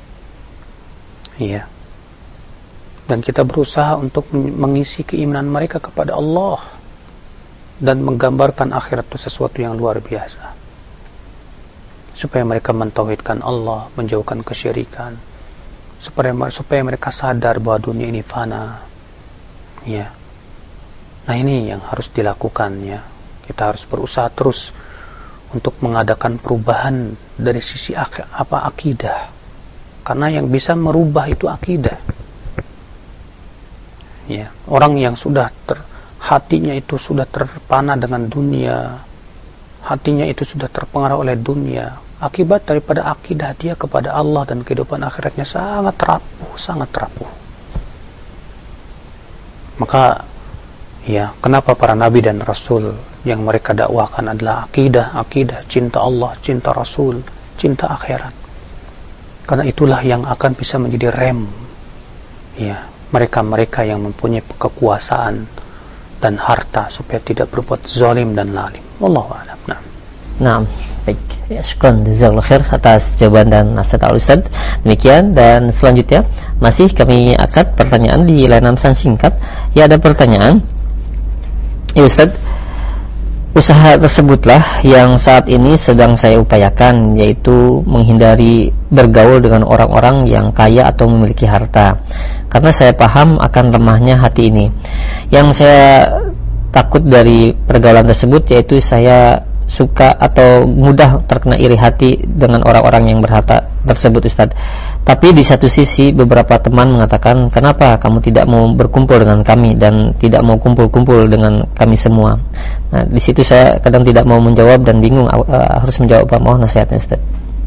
Ya. Dan kita berusaha untuk mengisi keimanan mereka kepada Allah dan menggambarkan akhirat itu sesuatu yang luar biasa, supaya mereka mentauhidkan Allah, menjauhkan kesyirikan, supaya supaya mereka sadar bahwa dunia ini fana. Ya. Nah, ini yang harus dilakukan ya. Kita harus berusaha terus untuk mengadakan perubahan dari sisi ak- apa akidah. Karena yang bisa merubah itu akidah. Ya, orang yang sudah ter, hatinya itu sudah terpana dengan dunia, hatinya itu sudah terpengaruh oleh dunia, akibat daripada akidah dia kepada Allah dan kehidupan akhiratnya sangat rapuh, sangat rapuh. Maka ya, kenapa para nabi dan rasul yang mereka dakwahkan adalah akidah, akidah, cinta Allah, cinta Rasul, cinta akhirat. Karena itulah yang akan bisa menjadi rem ya, mereka-mereka yang mempunyai kekuasaan dan harta supaya tidak berbuat zalim dan lalim. Wallahu a'lam. Nah.
Nah, baik. Ya, syukran jazakallahu khair atas jawaban dan nasihat Al-Ustaz. Demikian, dan selanjutnya masih kami angkat pertanyaan di layanan pesan singkat. Ya, ada pertanyaan. Ya Ustaz, usaha tersebutlah yang saat ini sedang saya upayakan, yaitu menghindari bergaul dengan orang-orang yang kaya atau memiliki harta, karena saya paham akan lemahnya hati ini. Yang saya takut dari pergaulan tersebut yaitu saya suka atau mudah terkena iri hati dengan orang-orang yang berharta tersebut, Ustaz. Tapi di satu sisi beberapa teman mengatakan, kenapa kamu tidak mau berkumpul dengan kami dan tidak mau kumpul-kumpul dengan kami semua. Nah, di situ saya kadang tidak mau menjawab dan bingung uh, harus menjawab apa. Mohon nasihatnya, Ustaz.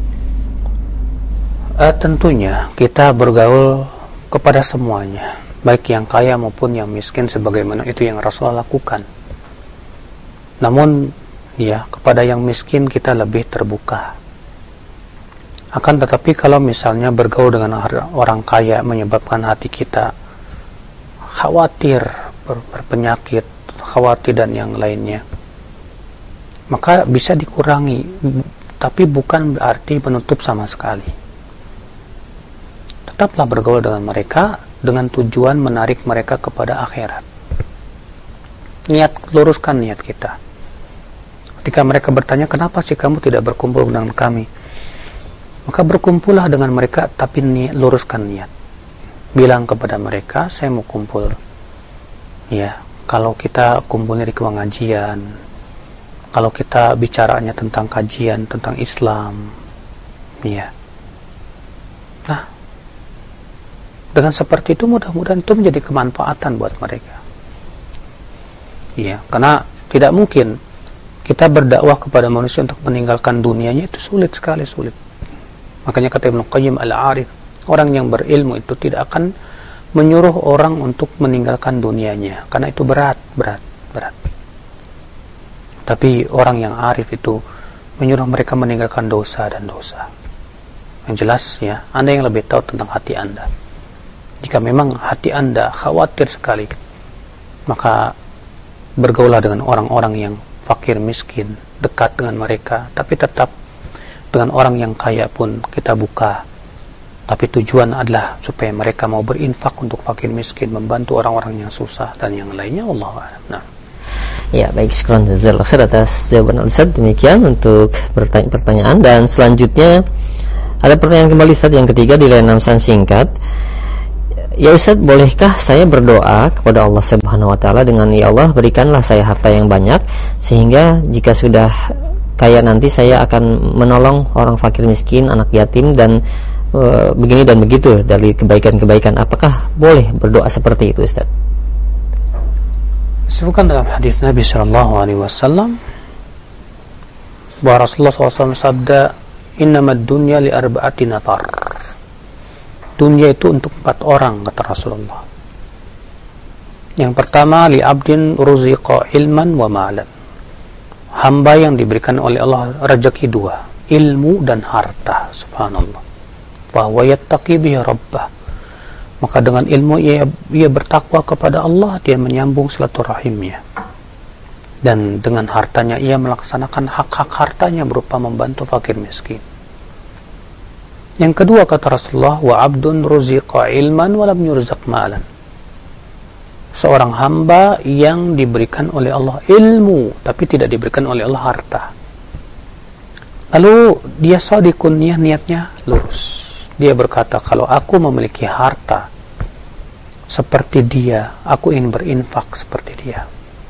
Uh, tentunya kita bergaul kepada semuanya, baik yang kaya maupun yang miskin, sebagaimana itu yang Rasulullah lakukan. Namun ya, kepada yang miskin kita lebih terbuka. Akan tetapi kalau misalnya bergaul dengan orang kaya menyebabkan hati kita khawatir, ber- berpenyakit, khawatir dan yang lainnya, maka bisa dikurangi, tapi bukan berarti menutup sama sekali. Tetaplah bergaul dengan mereka dengan tujuan menarik mereka kepada akhirat. Niat, luruskan niat kita. Ketika mereka bertanya, kenapa sih kamu tidak berkumpul dengan kami? Maka berkumpullah dengan mereka, tapi niat, luruskan niat. Bilang kepada mereka, saya mau kumpul. Ya, kalau kita kumpulnya di pengajian, kalau kita bicaranya tentang kajian, tentang Islam, ya. Nah, dengan seperti itu mudah-mudahan itu menjadi kemanfaatan buat mereka. Ya, karena tidak mungkin kita berdakwah kepada manusia untuk meninggalkan dunianya, itu sulit sekali, sulit. Makanya kata Ibnu Qayyim Al-Arif, orang yang berilmu itu tidak akan menyuruh orang untuk meninggalkan dunianya, karena itu berat, berat, berat. Tapi orang yang arif itu menyuruh mereka meninggalkan dosa dan dosa. Yang jelas ya, Anda yang lebih tahu tentang hati Anda. Jika memang hati Anda khawatir sekali, maka bergaulah dengan orang-orang yang fakir miskin, dekat dengan mereka, tapi tetap dengan orang yang kaya pun kita buka, tapi tujuan adalah supaya mereka mau berinfak untuk fakir miskin, membantu orang-orang yang susah dan yang lainnya. Allahu a'lam. Nah.
Ya, baik, syukran jazakallahu khair atas jawaban Ustaz. Demikian untuk pertanyaan, dan selanjutnya ada pertanyaan kembali Ustaz yang ketiga di layanan pesan singkat. Ya Ustaz, bolehkah saya berdoa kepada Allah Subhanahu wa taala dengan, ya Allah, berikanlah saya harta yang banyak sehingga jika sudah kaya nanti saya akan menolong orang fakir miskin, anak yatim, dan e, begini dan begitu dari kebaikan-kebaikan. Apakah boleh berdoa seperti itu, Ustaz?
Disebutkan dalam hadis Nabi sallallahu alaihi wasallam bahwa Rasulullah shallallahu alaihi wasallam sabda, "Innamad dunya li arba'ati nafar." Dunia itu untuk empat orang, kata Rasulullah. Yang pertama, li abdin ruziqa ilman wa ma'lan. Hamba yang diberikan oleh Allah rezeki dua, ilmu dan harta. Subhanallah. Wa huwa yattaqi bihi rabbah. Maka dengan ilmu ia, ia bertakwa kepada Allah, dia menyambung silaturahimnya. Dan dengan hartanya ia melaksanakan hak-hak hartanya berupa membantu fakir miskin. Yang kedua, kata Rasulullah, wa abdun ruziqa ilman wa lam yurzaq malan. Seorang hamba yang diberikan oleh Allah ilmu tapi tidak diberikan oleh Allah harta. Lalu dia shadiqun, niatnya lurus. Dia berkata, kalau aku memiliki harta seperti dia, aku ingin berinfak seperti dia.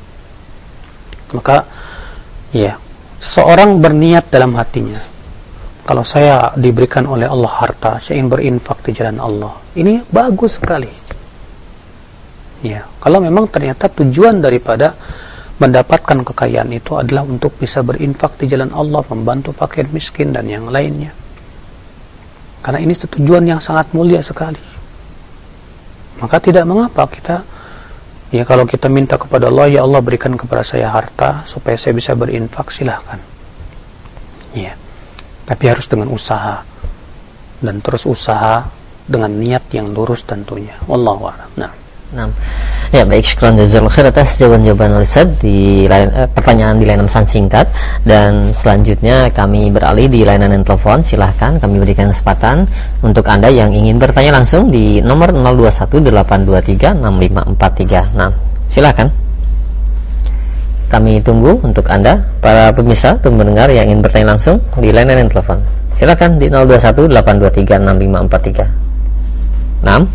Maka ya, seorang berniat dalam hatinya, kalau saya diberikan oleh Allah harta, saya ingin berinfak di jalan Allah. Ini bagus sekali. Ya, kalau memang ternyata tujuan daripada mendapatkan kekayaan itu adalah untuk bisa berinfak di jalan Allah, membantu fakir miskin dan yang lainnya. Karena ini tujuan yang sangat mulia sekali. Maka tidak mengapa kita, ya kalau kita minta kepada Allah, ya Allah berikan kepada saya harta supaya saya bisa berinfak, silahkan. Ya. Tapi harus dengan usaha, dan terus usaha dengan niat yang lurus tentunya. Wallahu a'lam. Nah.
Nah, ya baik, syukran jazakallahu khair atas jawaban-jawaban Ustaz di lain, eh, pertanyaan di layanan pesan singkat. Dan selanjutnya kami beralih di layanan telepon. Silahkan kami berikan kesempatan untuk Anda yang ingin bertanya langsung di nomor nol dua satu delapan dua tiga enam lima empat tiga. Nah, silahkan. Kami tunggu untuk Anda para pemirsa atau pendengar yang ingin bertanya langsung di layanan telepon. Silahkan di nol dua satu delapan dua tiga enam lima empat tiga. enam.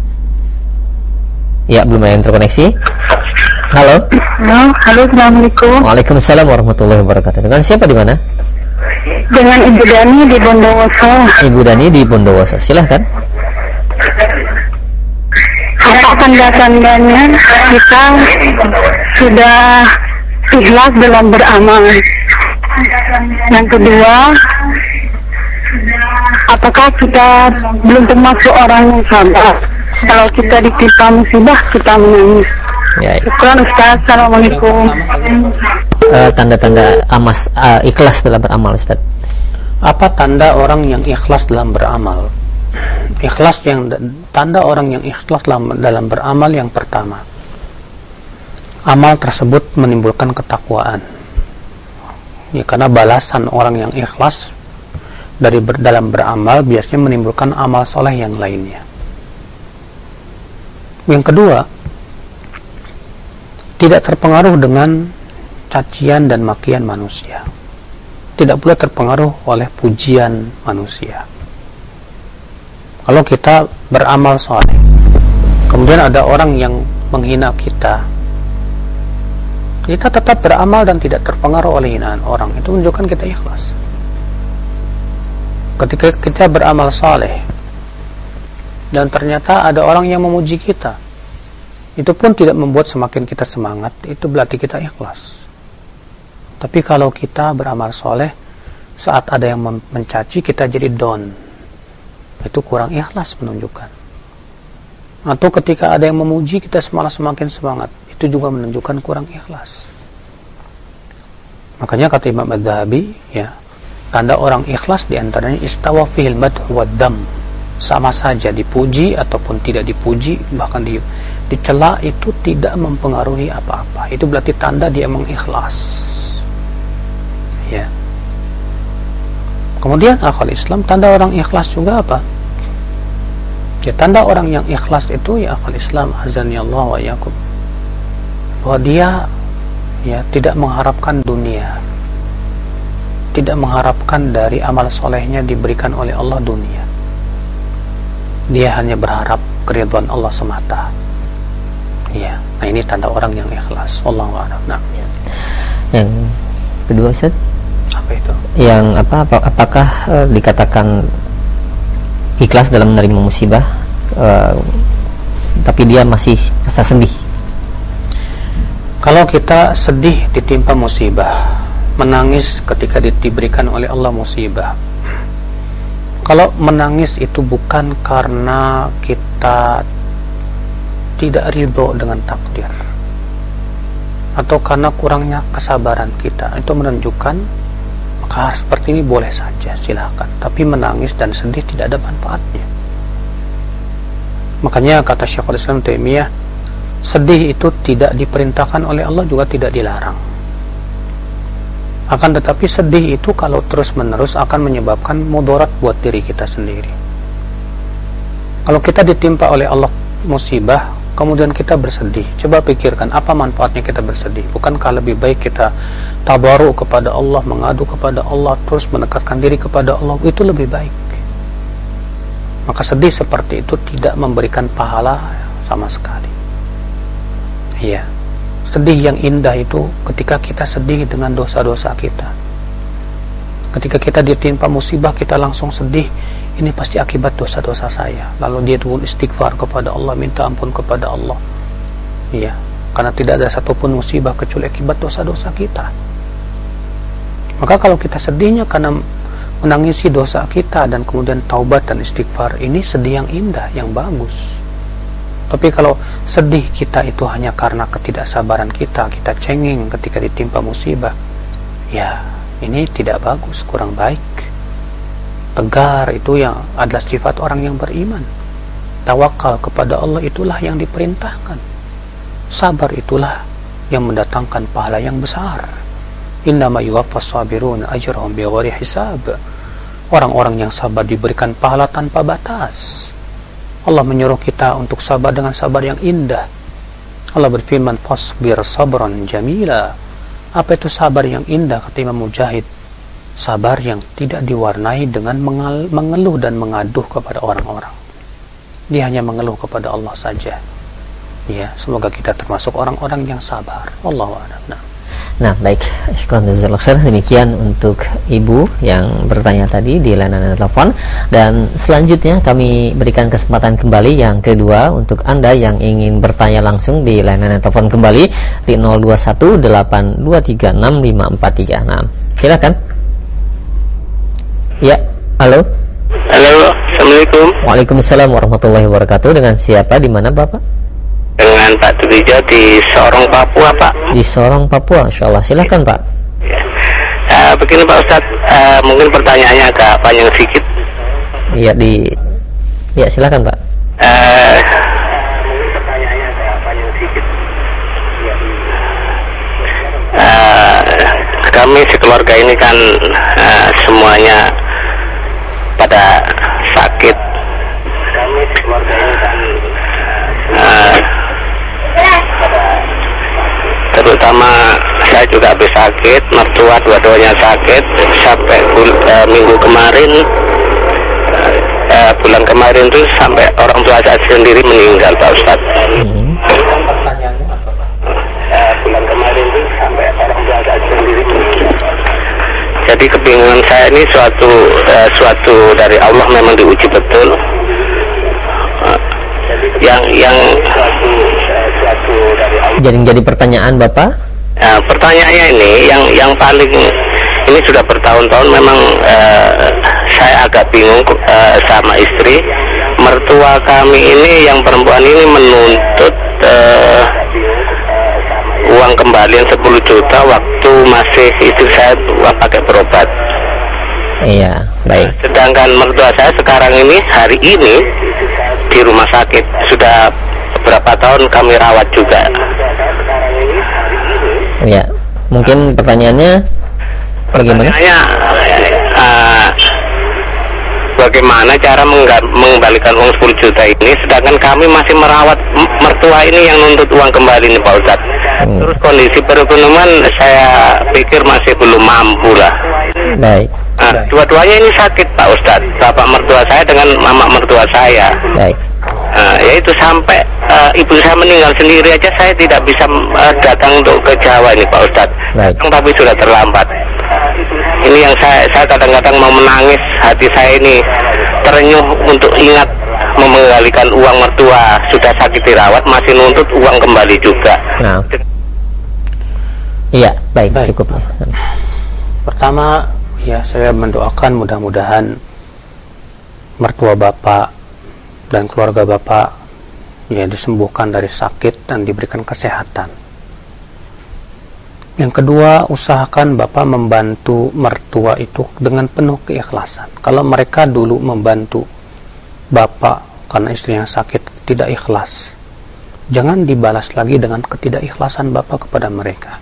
Ya, belum ada yang terkoneksi. Halo.
Halo, halo, assalamualaikum.
Waalaikumsalam warahmatullahi wabarakatuh. Dengan siapa di mana?
Dengan Ibu Dani di Bondowoso.
Ibu Dani di Bondowoso. Silahkan.
Apa tanda-tandanya kita sudah ikhlas dalam beramal? Yang kedua, apakah kita belum termasuk orang yang sabar? Kalau kita ditimpa musibah, kita menangis.
Ya.
Syukran Ustaz. Assalamualaikum.
Uh, tanda-tanda amas uh, ikhlas dalam beramal, Ustaz.
Apa tanda orang yang ikhlas dalam beramal? Ikhlas yang tanda orang yang ikhlas dalam, dalam beramal yang pertama, amal tersebut menimbulkan ketakwaan. Ya, karena balasan orang yang ikhlas dari ber, dalam beramal biasanya menimbulkan amal soleh yang lainnya. Yang kedua, tidak terpengaruh dengan cacian dan makian manusia. Tidak pula terpengaruh oleh pujian manusia. Kalau kita beramal soleh, kemudian ada orang yang menghina kita, kita tetap beramal dan tidak terpengaruh oleh hinaan orang. Itu menunjukkan kita ikhlas. Ketika kita beramal soleh dan ternyata ada orang yang memuji kita, itu pun tidak membuat semakin kita semangat. Itu berarti kita ikhlas. Tapi kalau kita beramal soleh, saat ada yang mencaci, kita jadi down, itu kurang ikhlas menunjukkan. Atau ketika ada yang memuji, kita malah semakin semangat, itu juga menunjukkan kurang ikhlas. Makanya kata Imam Adz-Dzahabi, ya, tanda orang ikhlas diantaranya istawa fihil madhu wad dam. Sama saja dipuji ataupun tidak dipuji, bahkan di, dicela, itu tidak mempengaruhi apa-apa. Itu berarti tanda dia memang ikhlas. Ya. Kemudian akhwal Islam, tanda orang ikhlas juga apa? Ya, tanda orang yang ikhlas itu, ya akhwal Islam, azani Allah wa yakum, bahwa dia ya tidak mengharapkan dunia, tidak mengharapkan dari amal solehnya diberikan oleh Allah dunia. Dia hanya berharap keridhaan Allah semata. Ya, nah ini tanda orang yang ikhlas. Wallahu a'lam. Nah,
yang kedua, Ustaz,
apa itu?
Yang apa, apa apakah uh, dikatakan ikhlas dalam menerima musibah, uh, tapi dia masih rasa sedih?
Kalau kita sedih ditimpa musibah, menangis ketika diberikan oleh Allah musibah, kalau menangis itu bukan karena kita tidak ridho dengan takdir atau karena kurangnya kesabaran kita, itu menunjukkan maka seperti ini boleh saja, silakan. Tapi menangis dan sedih tidak ada manfaatnya. Makanya kata Syekhul Islam Taimiyah, sedih itu tidak diperintahkan oleh Allah, juga tidak dilarang. Akan tetapi sedih itu kalau terus menerus akan menyebabkan mudarat buat diri kita sendiri. Kalau kita ditimpa oleh Allah musibah, kemudian kita bersedih, coba pikirkan apa manfaatnya kita bersedih. Bukankah lebih baik kita tabaruk kepada Allah, mengadu kepada Allah, terus mendekatkan diri kepada Allah? Itu lebih baik. Maka sedih seperti itu tidak memberikan pahala sama sekali. Iya, sedih yang indah itu ketika kita sedih dengan dosa-dosa kita. Ketika kita ditimpa musibah, kita langsung sedih, ini pasti akibat dosa-dosa saya. Lalu dia tuh istighfar kepada Allah, minta ampun kepada Allah. Iya, karena tidak ada satupun musibah kecuali akibat dosa-dosa kita. Maka kalau kita sedihnya karena menangisi dosa kita dan kemudian taubat dan istighfar, ini sedih yang indah, yang bagus. Tapi kalau sedih kita itu hanya karena ketidaksabaran kita, kita cengeng ketika ditimpa musibah, ya ini tidak bagus, kurang baik. tegar itu yang adalah sifat orang yang beriman. Tawakal kepada Allah itulah yang diperintahkan. Sabar itulah yang mendatangkan pahala yang besar. Innama yuwaffas sabiruna ajrahum bighairi hisab. Orang-orang yang sabar diberikan pahala tanpa batas. Allah menyuruh kita untuk sabar dengan sabar yang indah. Allah berfirman, fasbir sabran jamila. Apa itu sabar yang indah? Kata Imam Mujahid, sabar yang tidak diwarnai dengan mengeluh dan mengaduh kepada orang-orang. Dia hanya mengeluh kepada Allah saja. Ya, semoga kita termasuk orang-orang yang sabar. Wallahu a'lam. Nah.
Nah, baik, syukran jazakallahu khair. Demikian untuk ibu yang bertanya tadi di layanan telepon, dan selanjutnya kami berikan kesempatan kembali yang kedua untuk Anda yang ingin bertanya langsung di layanan telepon kembali di nol dua satu delapan dua tiga enam lima empat tiga. Nah, silakan. Ya, halo.
Halo, Assalamualaikum.
Waalaikumsalam warahmatullahi wabarakatuh. Dengan siapa, di mana Bapak?
Dengan Pak Tulijo di Sorong, Papua, Pak.
Di Sorong, Papua, insyaallah. Silakan, Pak.
Ya. Uh, begini Pak Ustadz, uh, mungkin pertanyaannya agak panjang sedikit.
Iya, di ya silakan, Pak.
Uh, pertanyaannya agak panjang sedikit. Uh, kami sekeluarga ini kan uh, semuanya pada sakit. Kami sekeluarga ini kan uh, terutama saya juga habis sakit, mertua dua-duanya sakit sampai bul uh, minggu kemarin, uh, uh, bulan kemarin itu sampai orang tua saya sendiri meninggal, Pak Ustadz.
Hmm.
Pertanyaannya apa, Pak?
Uh, bulan kemarin itu sampai orang tua saya sendiri meninggal. Jadi kebingungan saya ini suatu uh, suatu dari Allah, memang diuji betul. Uh, yang yang suatu uh, suatu dari Allah.
Jadi jadi pertanyaan Bapak?
Nah, pertanyaannya ini yang yang paling ini sudah bertahun-tahun memang uh, saya agak bingung uh, sama istri. Mertua kami ini yang perempuan ini menuntut uh, uang kembalian sepuluh juta waktu masih istri saya pakai berobat.
Iya, baik.
Sedangkan mertua saya sekarang ini hari ini di rumah sakit, sudah beberapa tahun kami rawat juga.
Ya, mungkin pertanyaannya bagaimana?
Pertanyaannya uh, bagaimana cara mengembalikan uang sepuluh juta ini, sedangkan kami masih merawat mertua ini yang nuntut uang kembali nih Pak Ustadz. Hmm. Terus kondisi perekonomian saya pikir masih belum mampu lah.
Baik.
Nah, dua-duanya ini sakit Pak Ustadz, bapak mertua saya dengan mama mertua saya.
Baik.
Nah, yaitu sampai uh, ibu saya meninggal sendiri aja saya tidak bisa uh, datang untuk ke Jawa ini Pak Ustadz.
Baik.
Tapi sudah terlambat. Ini yang saya saya kadang-kadang mau menangis, hati saya ini terenyuh untuk ingat mengembalikan uang mertua, sudah sakit dirawat masih nuntut uang kembali juga.
Nah. Iya, baik, baik. Cukup.
Pertama, ya saya mendoakan mudah-mudahan mertua Bapak dan keluarga Bapak ya disembuhkan dari sakit dan diberikan kesehatan. Yang kedua, usahakan Bapak membantu mertua itu dengan penuh keikhlasan. Kalau mereka dulu membantu Bapak karena istri yang sakit tidak ikhlas, jangan dibalas lagi dengan ketidakikhlasan Bapak kepada mereka.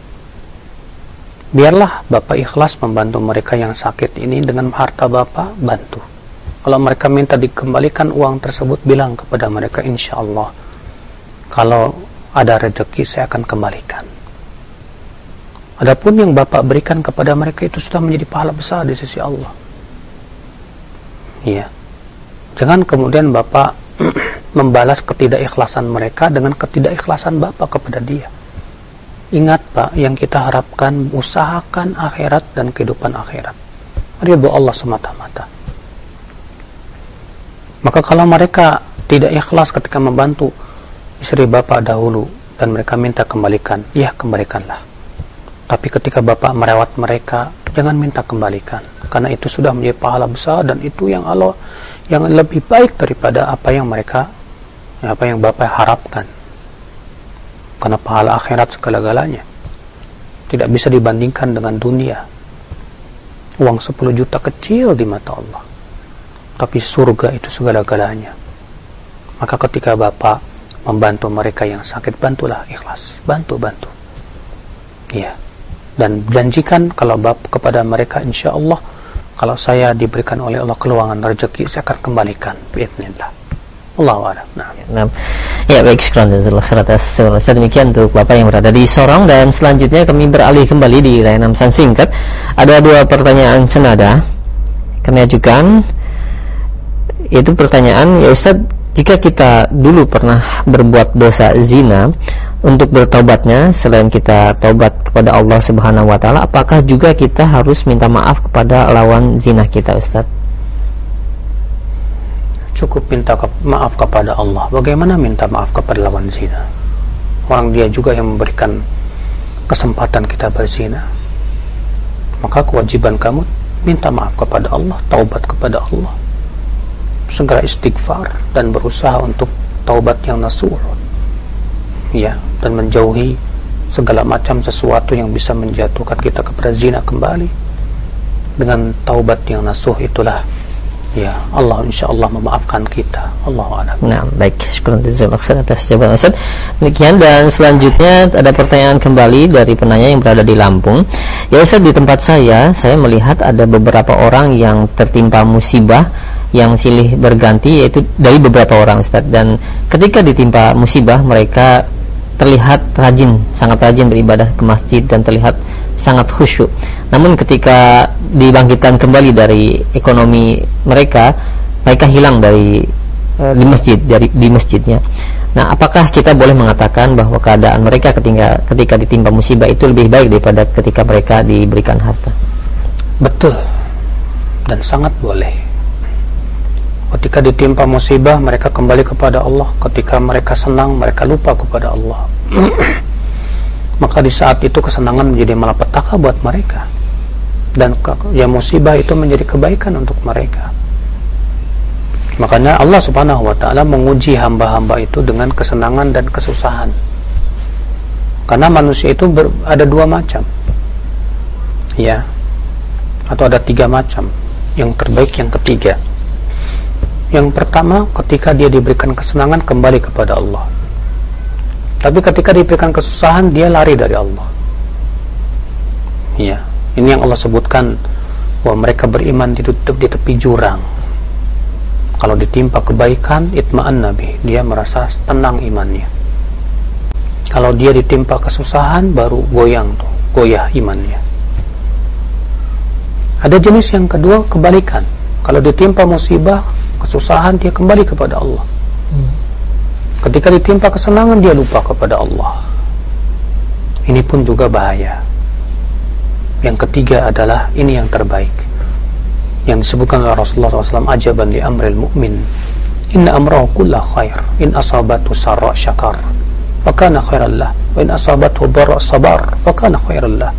Biarlah Bapak ikhlas membantu mereka yang sakit ini dengan harta Bapak, bantu. Kalau mereka minta dikembalikan uang tersebut, bilang kepada mereka, insya Allah kalau ada rezeki saya akan kembalikan. Adapun yang Bapak berikan kepada mereka itu sudah menjadi pahala besar di sisi Allah. Iya. Jangan kemudian Bapak membalas ketidakikhlasan mereka dengan ketidakikhlasan Bapak kepada dia. Ingat Pak, yang kita harapkan, usahakan akhirat dan kehidupan akhirat. Ridho Allah semata-mata. Maka kalau mereka tidak ikhlas ketika membantu istri Bapak dahulu dan mereka minta kembalikan, ya kembalikanlah. Tapi ketika Bapak merawat mereka, jangan minta kembalikan, karena itu sudah menjadi pahala besar dan itu yang Allah yang lebih baik daripada apa yang mereka apa yang Bapak harapkan. Karena pahala akhirat segala-galanya tidak bisa dibandingkan dengan dunia. Uang sepuluh juta kecil di mata Allah, tapi surga itu segala-galanya. Maka ketika Bapak membantu mereka yang sakit, bantulah ikhlas, bantu-bantu. Ya. Dan janjikan kalau Bapak kepada mereka, insya Allah kalau saya diberikan oleh Allah keluangan rezeki, saya akan kembalikan biidznillah. Allahu a'lam. Nah.
Nah. Ya, baik, syukran jazakallahu khairan atas informasi demikian untuk Bapak yang berada di Sorong. Dan selanjutnya kami beralih kembali di layanan pesan singkat. Ada dua pertanyaan senada kami ajukan. Itu pertanyaan, ya Ustaz, jika kita dulu pernah berbuat dosa zina, untuk bertaubatnya selain kita taubat kepada Allah Subhanahu wa taala, apakah juga kita harus minta maaf kepada lawan zina kita, Ustaz?
Cukup minta ke- maaf kepada Allah. Bagaimana minta maaf kepada lawan zina? Orang dia juga yang memberikan kesempatan kita berzina. Maka kewajiban kamu minta maaf kepada Allah, taubat kepada Allah, segera istighfar dan berusaha untuk taubat yang nasuh, ya, dan menjauhi segala macam sesuatu yang bisa menjatuhkan kita kepada zina kembali. Dengan taubat yang nasuh itulah, ya, Allah insyaallah memaafkan kita. Allahu a'lam.
Nah, baik, syukur atas jawaban Ustaz. Demikian, dan selanjutnya ada pertanyaan kembali dari penanya yang berada di Lampung. Ya Ustaz, di tempat saya, saya melihat ada beberapa orang yang tertimpa musibah yang silih berganti, yaitu dari beberapa orang, Ustaz. Dan ketika ditimpa musibah, mereka terlihat rajin, sangat rajin beribadah ke masjid dan terlihat sangat khusyuk. Namun ketika dibangkitkan kembali dari ekonomi mereka, mereka hilang dari e, di masjid, dari di masjidnya. Nah, apakah kita boleh mengatakan bahwa keadaan mereka ketika ketika ditimpa musibah itu lebih baik daripada ketika mereka diberikan harta?
Betul. Dan sangat boleh. Ketika ditimpa musibah, mereka kembali kepada Allah. Ketika mereka senang, mereka lupa kepada Allah. Maka di saat itu kesenangan menjadi malapetaka buat mereka, dan ya musibah itu menjadi kebaikan untuk mereka. Makanya Allah Subhanahu wa taala menguji hamba-hamba itu dengan kesenangan dan kesusahan. Karena manusia itu ber, ada dua macam, ya, atau ada tiga macam. Yang terbaik yang ketiga. Yang pertama, ketika dia diberikan kesenangan, kembali kepada Allah. Tapi ketika diberikan kesusahan, dia lari dari Allah. Ya, ini yang Allah sebutkan, bahwa mereka beriman di, di tepi jurang. Kalau ditimpa kebaikan, itma'an nabi, dia merasa tenang imannya. Kalau dia ditimpa kesusahan, baru goyang tuh, goyah imannya. Ada jenis yang kedua, kebalikan. Kalau ditimpa musibah, kesusahan, dia kembali kepada Allah. hmm. Ketika ditimpa kesenangan, dia lupa kepada Allah. Ini pun juga bahaya. Yang ketiga adalah, ini yang terbaik, yang disebutkan oleh Rasulullah shallallahu alaihi wasallam, ajaban li amril mu'min, inna amrahu kulla khair, in asabatu sarra syakar fakana khairan lah, wa in asabatu dharra sabar fakana khairan lah.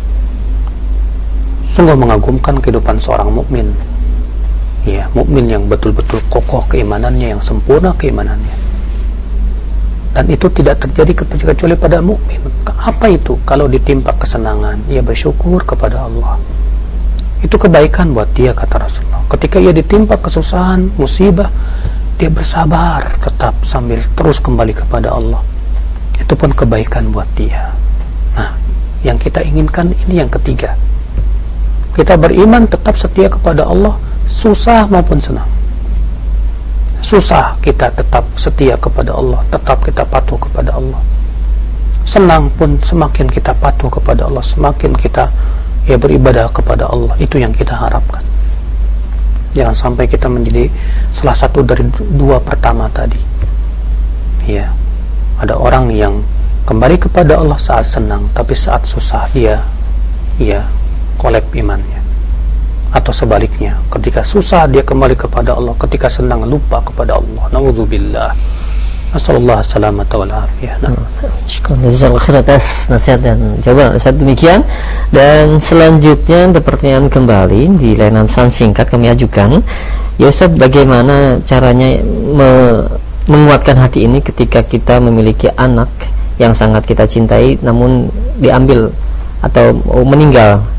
Sungguh mengagumkan kehidupan seorang mukmin. Ya, mukmin yang betul-betul kokoh keimanannya, yang sempurna keimanannya. Dan itu tidak terjadi kecuali pada mukmin. Apa itu? Kalau ditimpa kesenangan, ia bersyukur kepada Allah. Itu kebaikan buat dia, kata Rasulullah. Ketika ia ditimpa kesusahan, musibah, dia bersabar tetap sambil terus kembali kepada Allah. Itu pun kebaikan buat dia. Nah, yang kita inginkan ini yang ketiga. Kita beriman, tetap setia kepada Allah, susah maupun senang. Susah, kita tetap setia kepada Allah, tetap kita patuh kepada Allah. Senang pun, semakin kita patuh kepada Allah, semakin kita ya beribadah kepada Allah. Itu yang kita harapkan. Jangan sampai kita menjadi salah satu dari dua pertama tadi. Ya, ada orang yang kembali kepada Allah saat senang, tapi saat susah dia ya kolab imannya. Atau sebaliknya, ketika susah dia kembali kepada Allah, ketika senang lupa kepada Allah. Nauzubillah. Nasallallahu salamata wal afiyah.
Syukur jazakallahu atas nasihat dan jawaban Ustaz. Demikian, dan selanjutnya untuk pertanyaan kembali di layanan pesan singkat kami ajukan. Ya Ustaz, bagaimana caranya me- menguatkan hati ini ketika kita memiliki anak yang sangat kita cintai namun diambil atau meninggal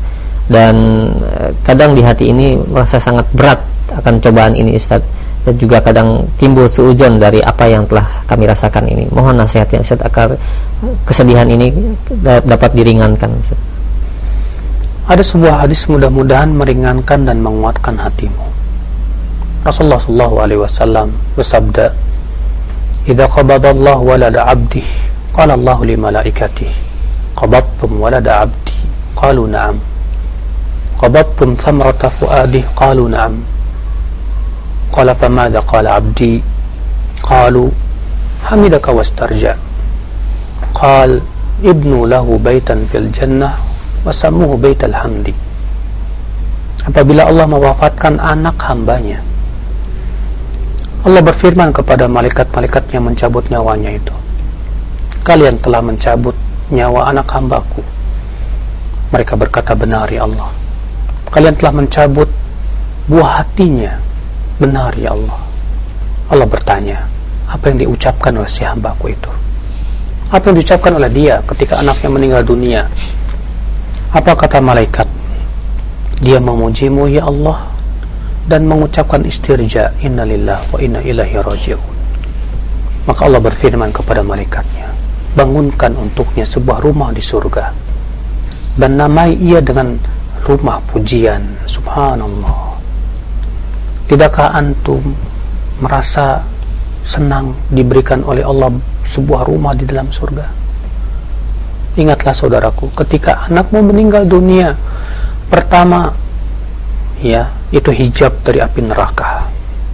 dan uh, kadang di hati ini merasa sangat berat akan cobaan ini Ustaz, dan juga kadang timbul suudzon dari apa yang telah kami rasakan ini. Mohon nasihatnya Ustaz agar kesedihan ini dapat diringankan Ustaz.
Ada sebuah hadis mudah-mudahan meringankan dan menguatkan hatimu. Rasulullah sallallahu alaihi wasallam bersabda, "Idza qabadallahu walada 'abdihi, qala Allahu li malaikatihi, qabadtum walada 'abdi?" Qalu na'am. Qabadtum thamrata fuadihi? Qalu na'am. Qala famadha qala 'abdi? Qalu hamidaka wastarja. Qal ibnu lahu baitan fil jannah wasammuhu baital hamdi. Apabila Allah mewafatkan anak hambanya, Allah berfirman kepada malaikat-malaikatnya mencabut nyawanya itu, kalian telah mencabut nyawa anak hambaku. Mereka berkata, benar ya Allah. Kalian telah mencabut buah hatinya. Benar ya Allah. Allah bertanya, apa yang diucapkan oleh si hambaku itu? Apa yang diucapkan oleh dia ketika anaknya meninggal dunia? Apa kata malaikat? Dia memujimu ya Allah dan mengucapkan istirja, inna lillahi wa inna ilaihi raji'un. Maka Allah berfirman kepada malaikatnya, bangunkan untuknya sebuah rumah di surga dan namai ia dengan rumah pujian. Subhanallah. Tidakkah antum merasa senang diberikan oleh Allah sebuah rumah di dalam surga? Ingatlah saudaraku, ketika anakmu meninggal dunia, pertama ya, itu hijab dari api neraka.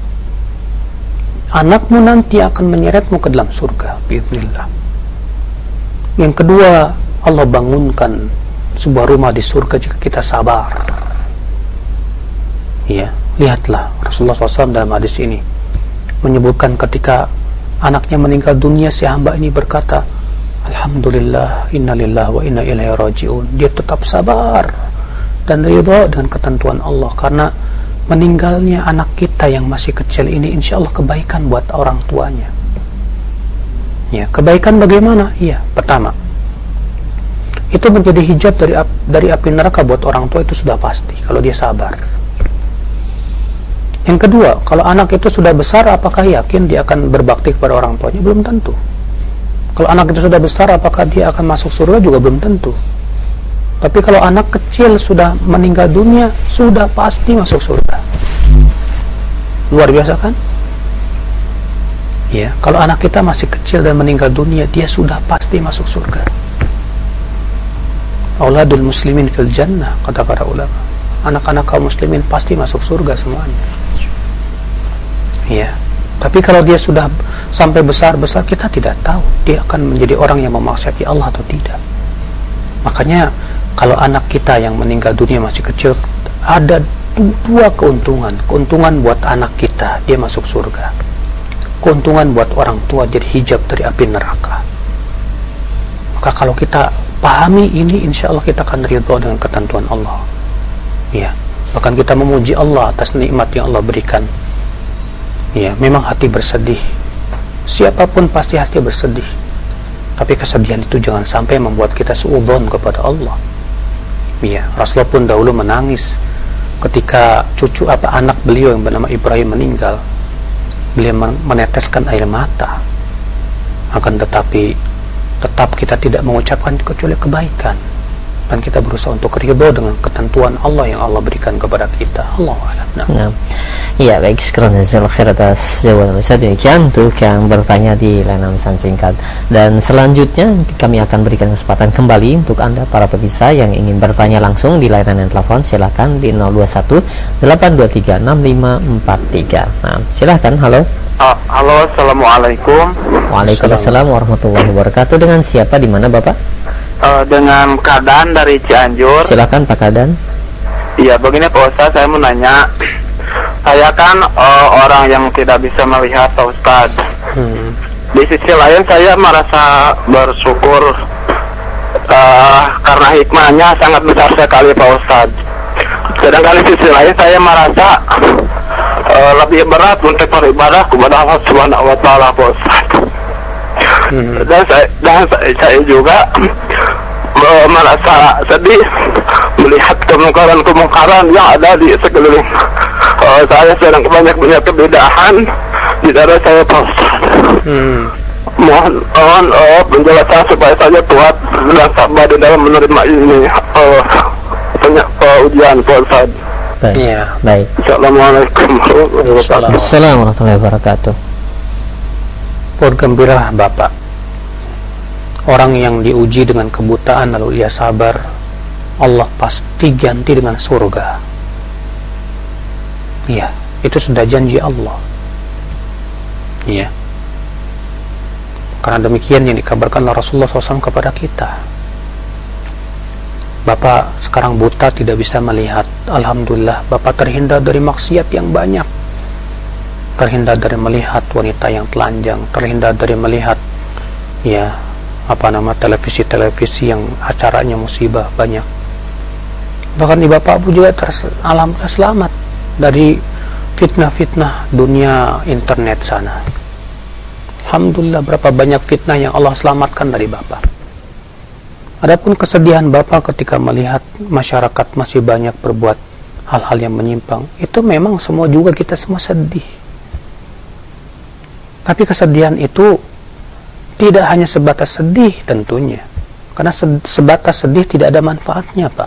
Anakmu nanti akan menyeretmu ke dalam surga biiznillah. Yang kedua, Allah bangunkan sebuah rumah di surga jika kita sabar. Ya, lihatlah Rasulullah shallallahu alaihi wasallam dalam hadis ini menyebutkan ketika anaknya meninggal dunia, si hamba ini berkata, alhamdulillah, innalillahi wa inna ilaihi raji'un. Dia tetap sabar dan ridha dengan ketentuan Allah, karena meninggalnya anak kita yang masih kecil ini insya Allah kebaikan buat orang tuanya. Ya, kebaikan bagaimana? Iya, pertama, itu menjadi hijab dari dari api neraka buat orang tua, itu sudah pasti kalau dia sabar. Yang kedua, kalau anak itu sudah besar, apakah yakin dia akan berbakti kepada orang tuanya? Belum tentu. Kalau anak itu sudah besar, apakah dia akan masuk surga? Juga belum tentu. Tapi kalau anak kecil sudah meninggal dunia, sudah pasti masuk surga. Luar biasa kan? Ya, kalau anak kita masih kecil dan meninggal dunia, dia sudah pasti masuk surga. Auladul muslimin fil jannah, kata para ulama. Anak-anak kaum muslimin pasti masuk surga semuanya. Ya, tapi kalau dia sudah sampai besar-besar, kita tidak tahu dia akan menjadi orang yang memaksiati Allah atau tidak. Makanya kalau anak kita yang meninggal dunia masih kecil, ada dua keuntungan. Keuntungan buat anak kita, dia masuk surga. Keuntungan buat orang tua, jadi hijab dari api neraka. Maka kalau kita pahami ini, insya Allah kita akan ridha dengan ketentuan Allah. Ya, bahkan kita memuji Allah atas nikmat yang Allah berikan. Ya, memang hati bersedih. Siapapun pasti hati bersedih. Tapi kesedihan itu jangan sampai membuat kita suudzon kepada Allah. Ya, Rasulullah pun dahulu menangis ketika cucu apa anak beliau yang bernama Ibrahim meninggal. Beliau meneteskan air mata. Akan tetapi tetap kita tidak mengucapkan kecuali kebaikan, dan kita berusaha untuk ridho dengan ketentuan Allah yang Allah berikan kepada kita. Allahu a'lam.
Nah, iya, baik, sekarang jazakallahu khair atas jawaban Ustaz. Demikian untuk yang bertanya di layanan pesan singkat, dan selanjutnya kami akan berikan kesempatan kembali untuk Anda para pemirsa yang ingin bertanya langsung di layanan telepon. Silakan di nol dua satu delapan dua tiga enam lima empat tiga. Nah, silakan. Halo.
Uh, halo, assalamualaikum.
Waalaikumsalam warahmatullahi wabarakatuh. Dengan siapa, di mana Bapak?
Uh, dengan Kadan dari Cianjur.
Silakan Pak Kadan.
Iya, begini Pak Ustaz, saya mau nanya. Saya kan uh, orang yang tidak bisa melihat Pak Ustaz. Hmm. Di sisi lain saya merasa bersyukur uh, karena hikmahnya sangat besar sekali Pak Ustaz. Sedangkan di sisi lain saya merasa uh, lebih berat untuk beribadah kepada Allah Subhanahu wa taala Pak Ustaz. Hmm. Dan saya dan saya juga uh, merasa sedih melihat kemungkaran-kemungkaran yang ada di sekeliling uh, saya. Sedang banyak-banyak kebedahan di daerah saya, Pak Ustaz. Hmm. Mohon, mohon uh, penjelasan supaya saya kuat dan sabar di dalam menerima ini uh, banyak uh, ujian, Pak Ustaz.
Baik. Ya. Baik.
Assalamualaikum warahmatullahi wabarakatuh.
Bergembiralah Bapak. Orang yang diuji dengan kebutaan lalu ia sabar, Allah pasti ganti dengan surga. Iya, itu sudah janji Allah. Iya. Karena demikian yang dikabarkan oleh Rasulullah shallallahu alaihi wasallam kepada kita. Bapak sekarang buta, tidak bisa melihat. Alhamdulillah, Bapak terhindar dari maksiat yang banyak. Terhindar dari melihat wanita yang telanjang, terhindar dari melihat ya apa nama televisi-televisi yang acaranya musibah banyak. Bahkan di Bapak Abu juga ter- alhamdulillah selamat dari fitnah-fitnah dunia internet sana. Alhamdulillah, berapa banyak fitnah yang Allah selamatkan dari Bapak. Adapun kesedihan Bapak ketika melihat masyarakat masih banyak berbuat hal-hal yang menyimpang, itu memang semua juga kita semua sedih. Tapi kesedihan itu tidak hanya sebatas sedih tentunya, karena sebatas sedih tidak ada manfaatnya, Pak.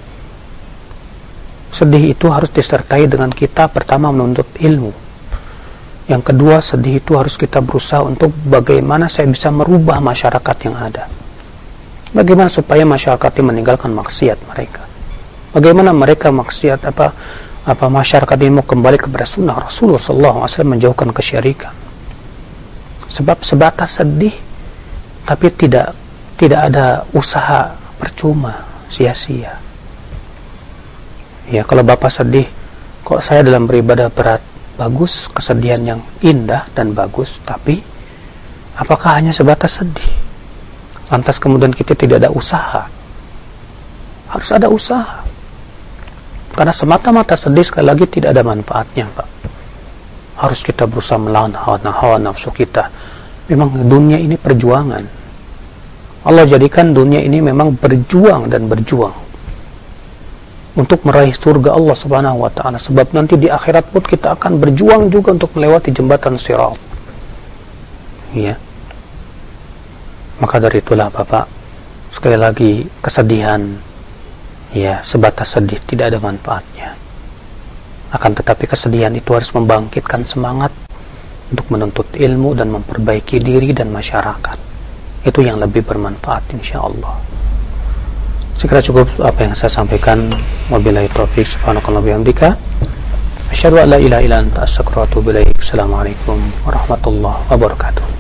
Sedih itu harus disertai dengan kita pertama menuntut ilmu. Yang kedua, sedih itu harus kita berusaha untuk bagaimana saya bisa merubah masyarakat yang ada. Bagaimana supaya masyarakat ini meninggalkan maksiat mereka. Bagaimana mereka maksiat apa apa masyarakat ini mau kembali kepada sunnah Rasulullah sallallahu alaihi wasallam, menjauhkan kesyirikan. Sebab sebatas sedih tapi tidak tidak ada usaha, percuma, sia-sia. Ya, kalau Bapak sedih, kok saya dalam beribadah berat, bagus, kesedihan yang indah dan bagus, tapi apakah hanya sebatas sedih? Lantas kemudian kita tidak ada usaha. Harus ada usaha. Karena semata-mata sedih sekali lagi tidak ada manfaatnya, Pak. Harus kita berusaha melawan hawa nafsu kita. Memang dunia ini perjuangan. Allah jadikan dunia ini memang berjuang dan berjuang untuk meraih surga Allah Subhanahu wa taala. Sebab nanti di akhirat pun kita akan berjuang juga untuk melewati jembatan Sirat. Ya. Maka dari itulah Bapak, sekali lagi kesedihan ya sebatas sedih tidak ada manfaatnya. Akan tetapi kesedihan itu harus membangkitkan semangat untuk menuntut ilmu dan memperbaiki diri dan masyarakat. Itu yang lebih bermanfaat insyaallah. Sekira cukup apa yang saya sampaikan. Wabillahi taufiq. Subhanakallah bihamdika asyhadu an la ilaha illa anta astaghfiruka wa atubu ilaik. Assalamualaikum warahmatullahi wabarakatuh.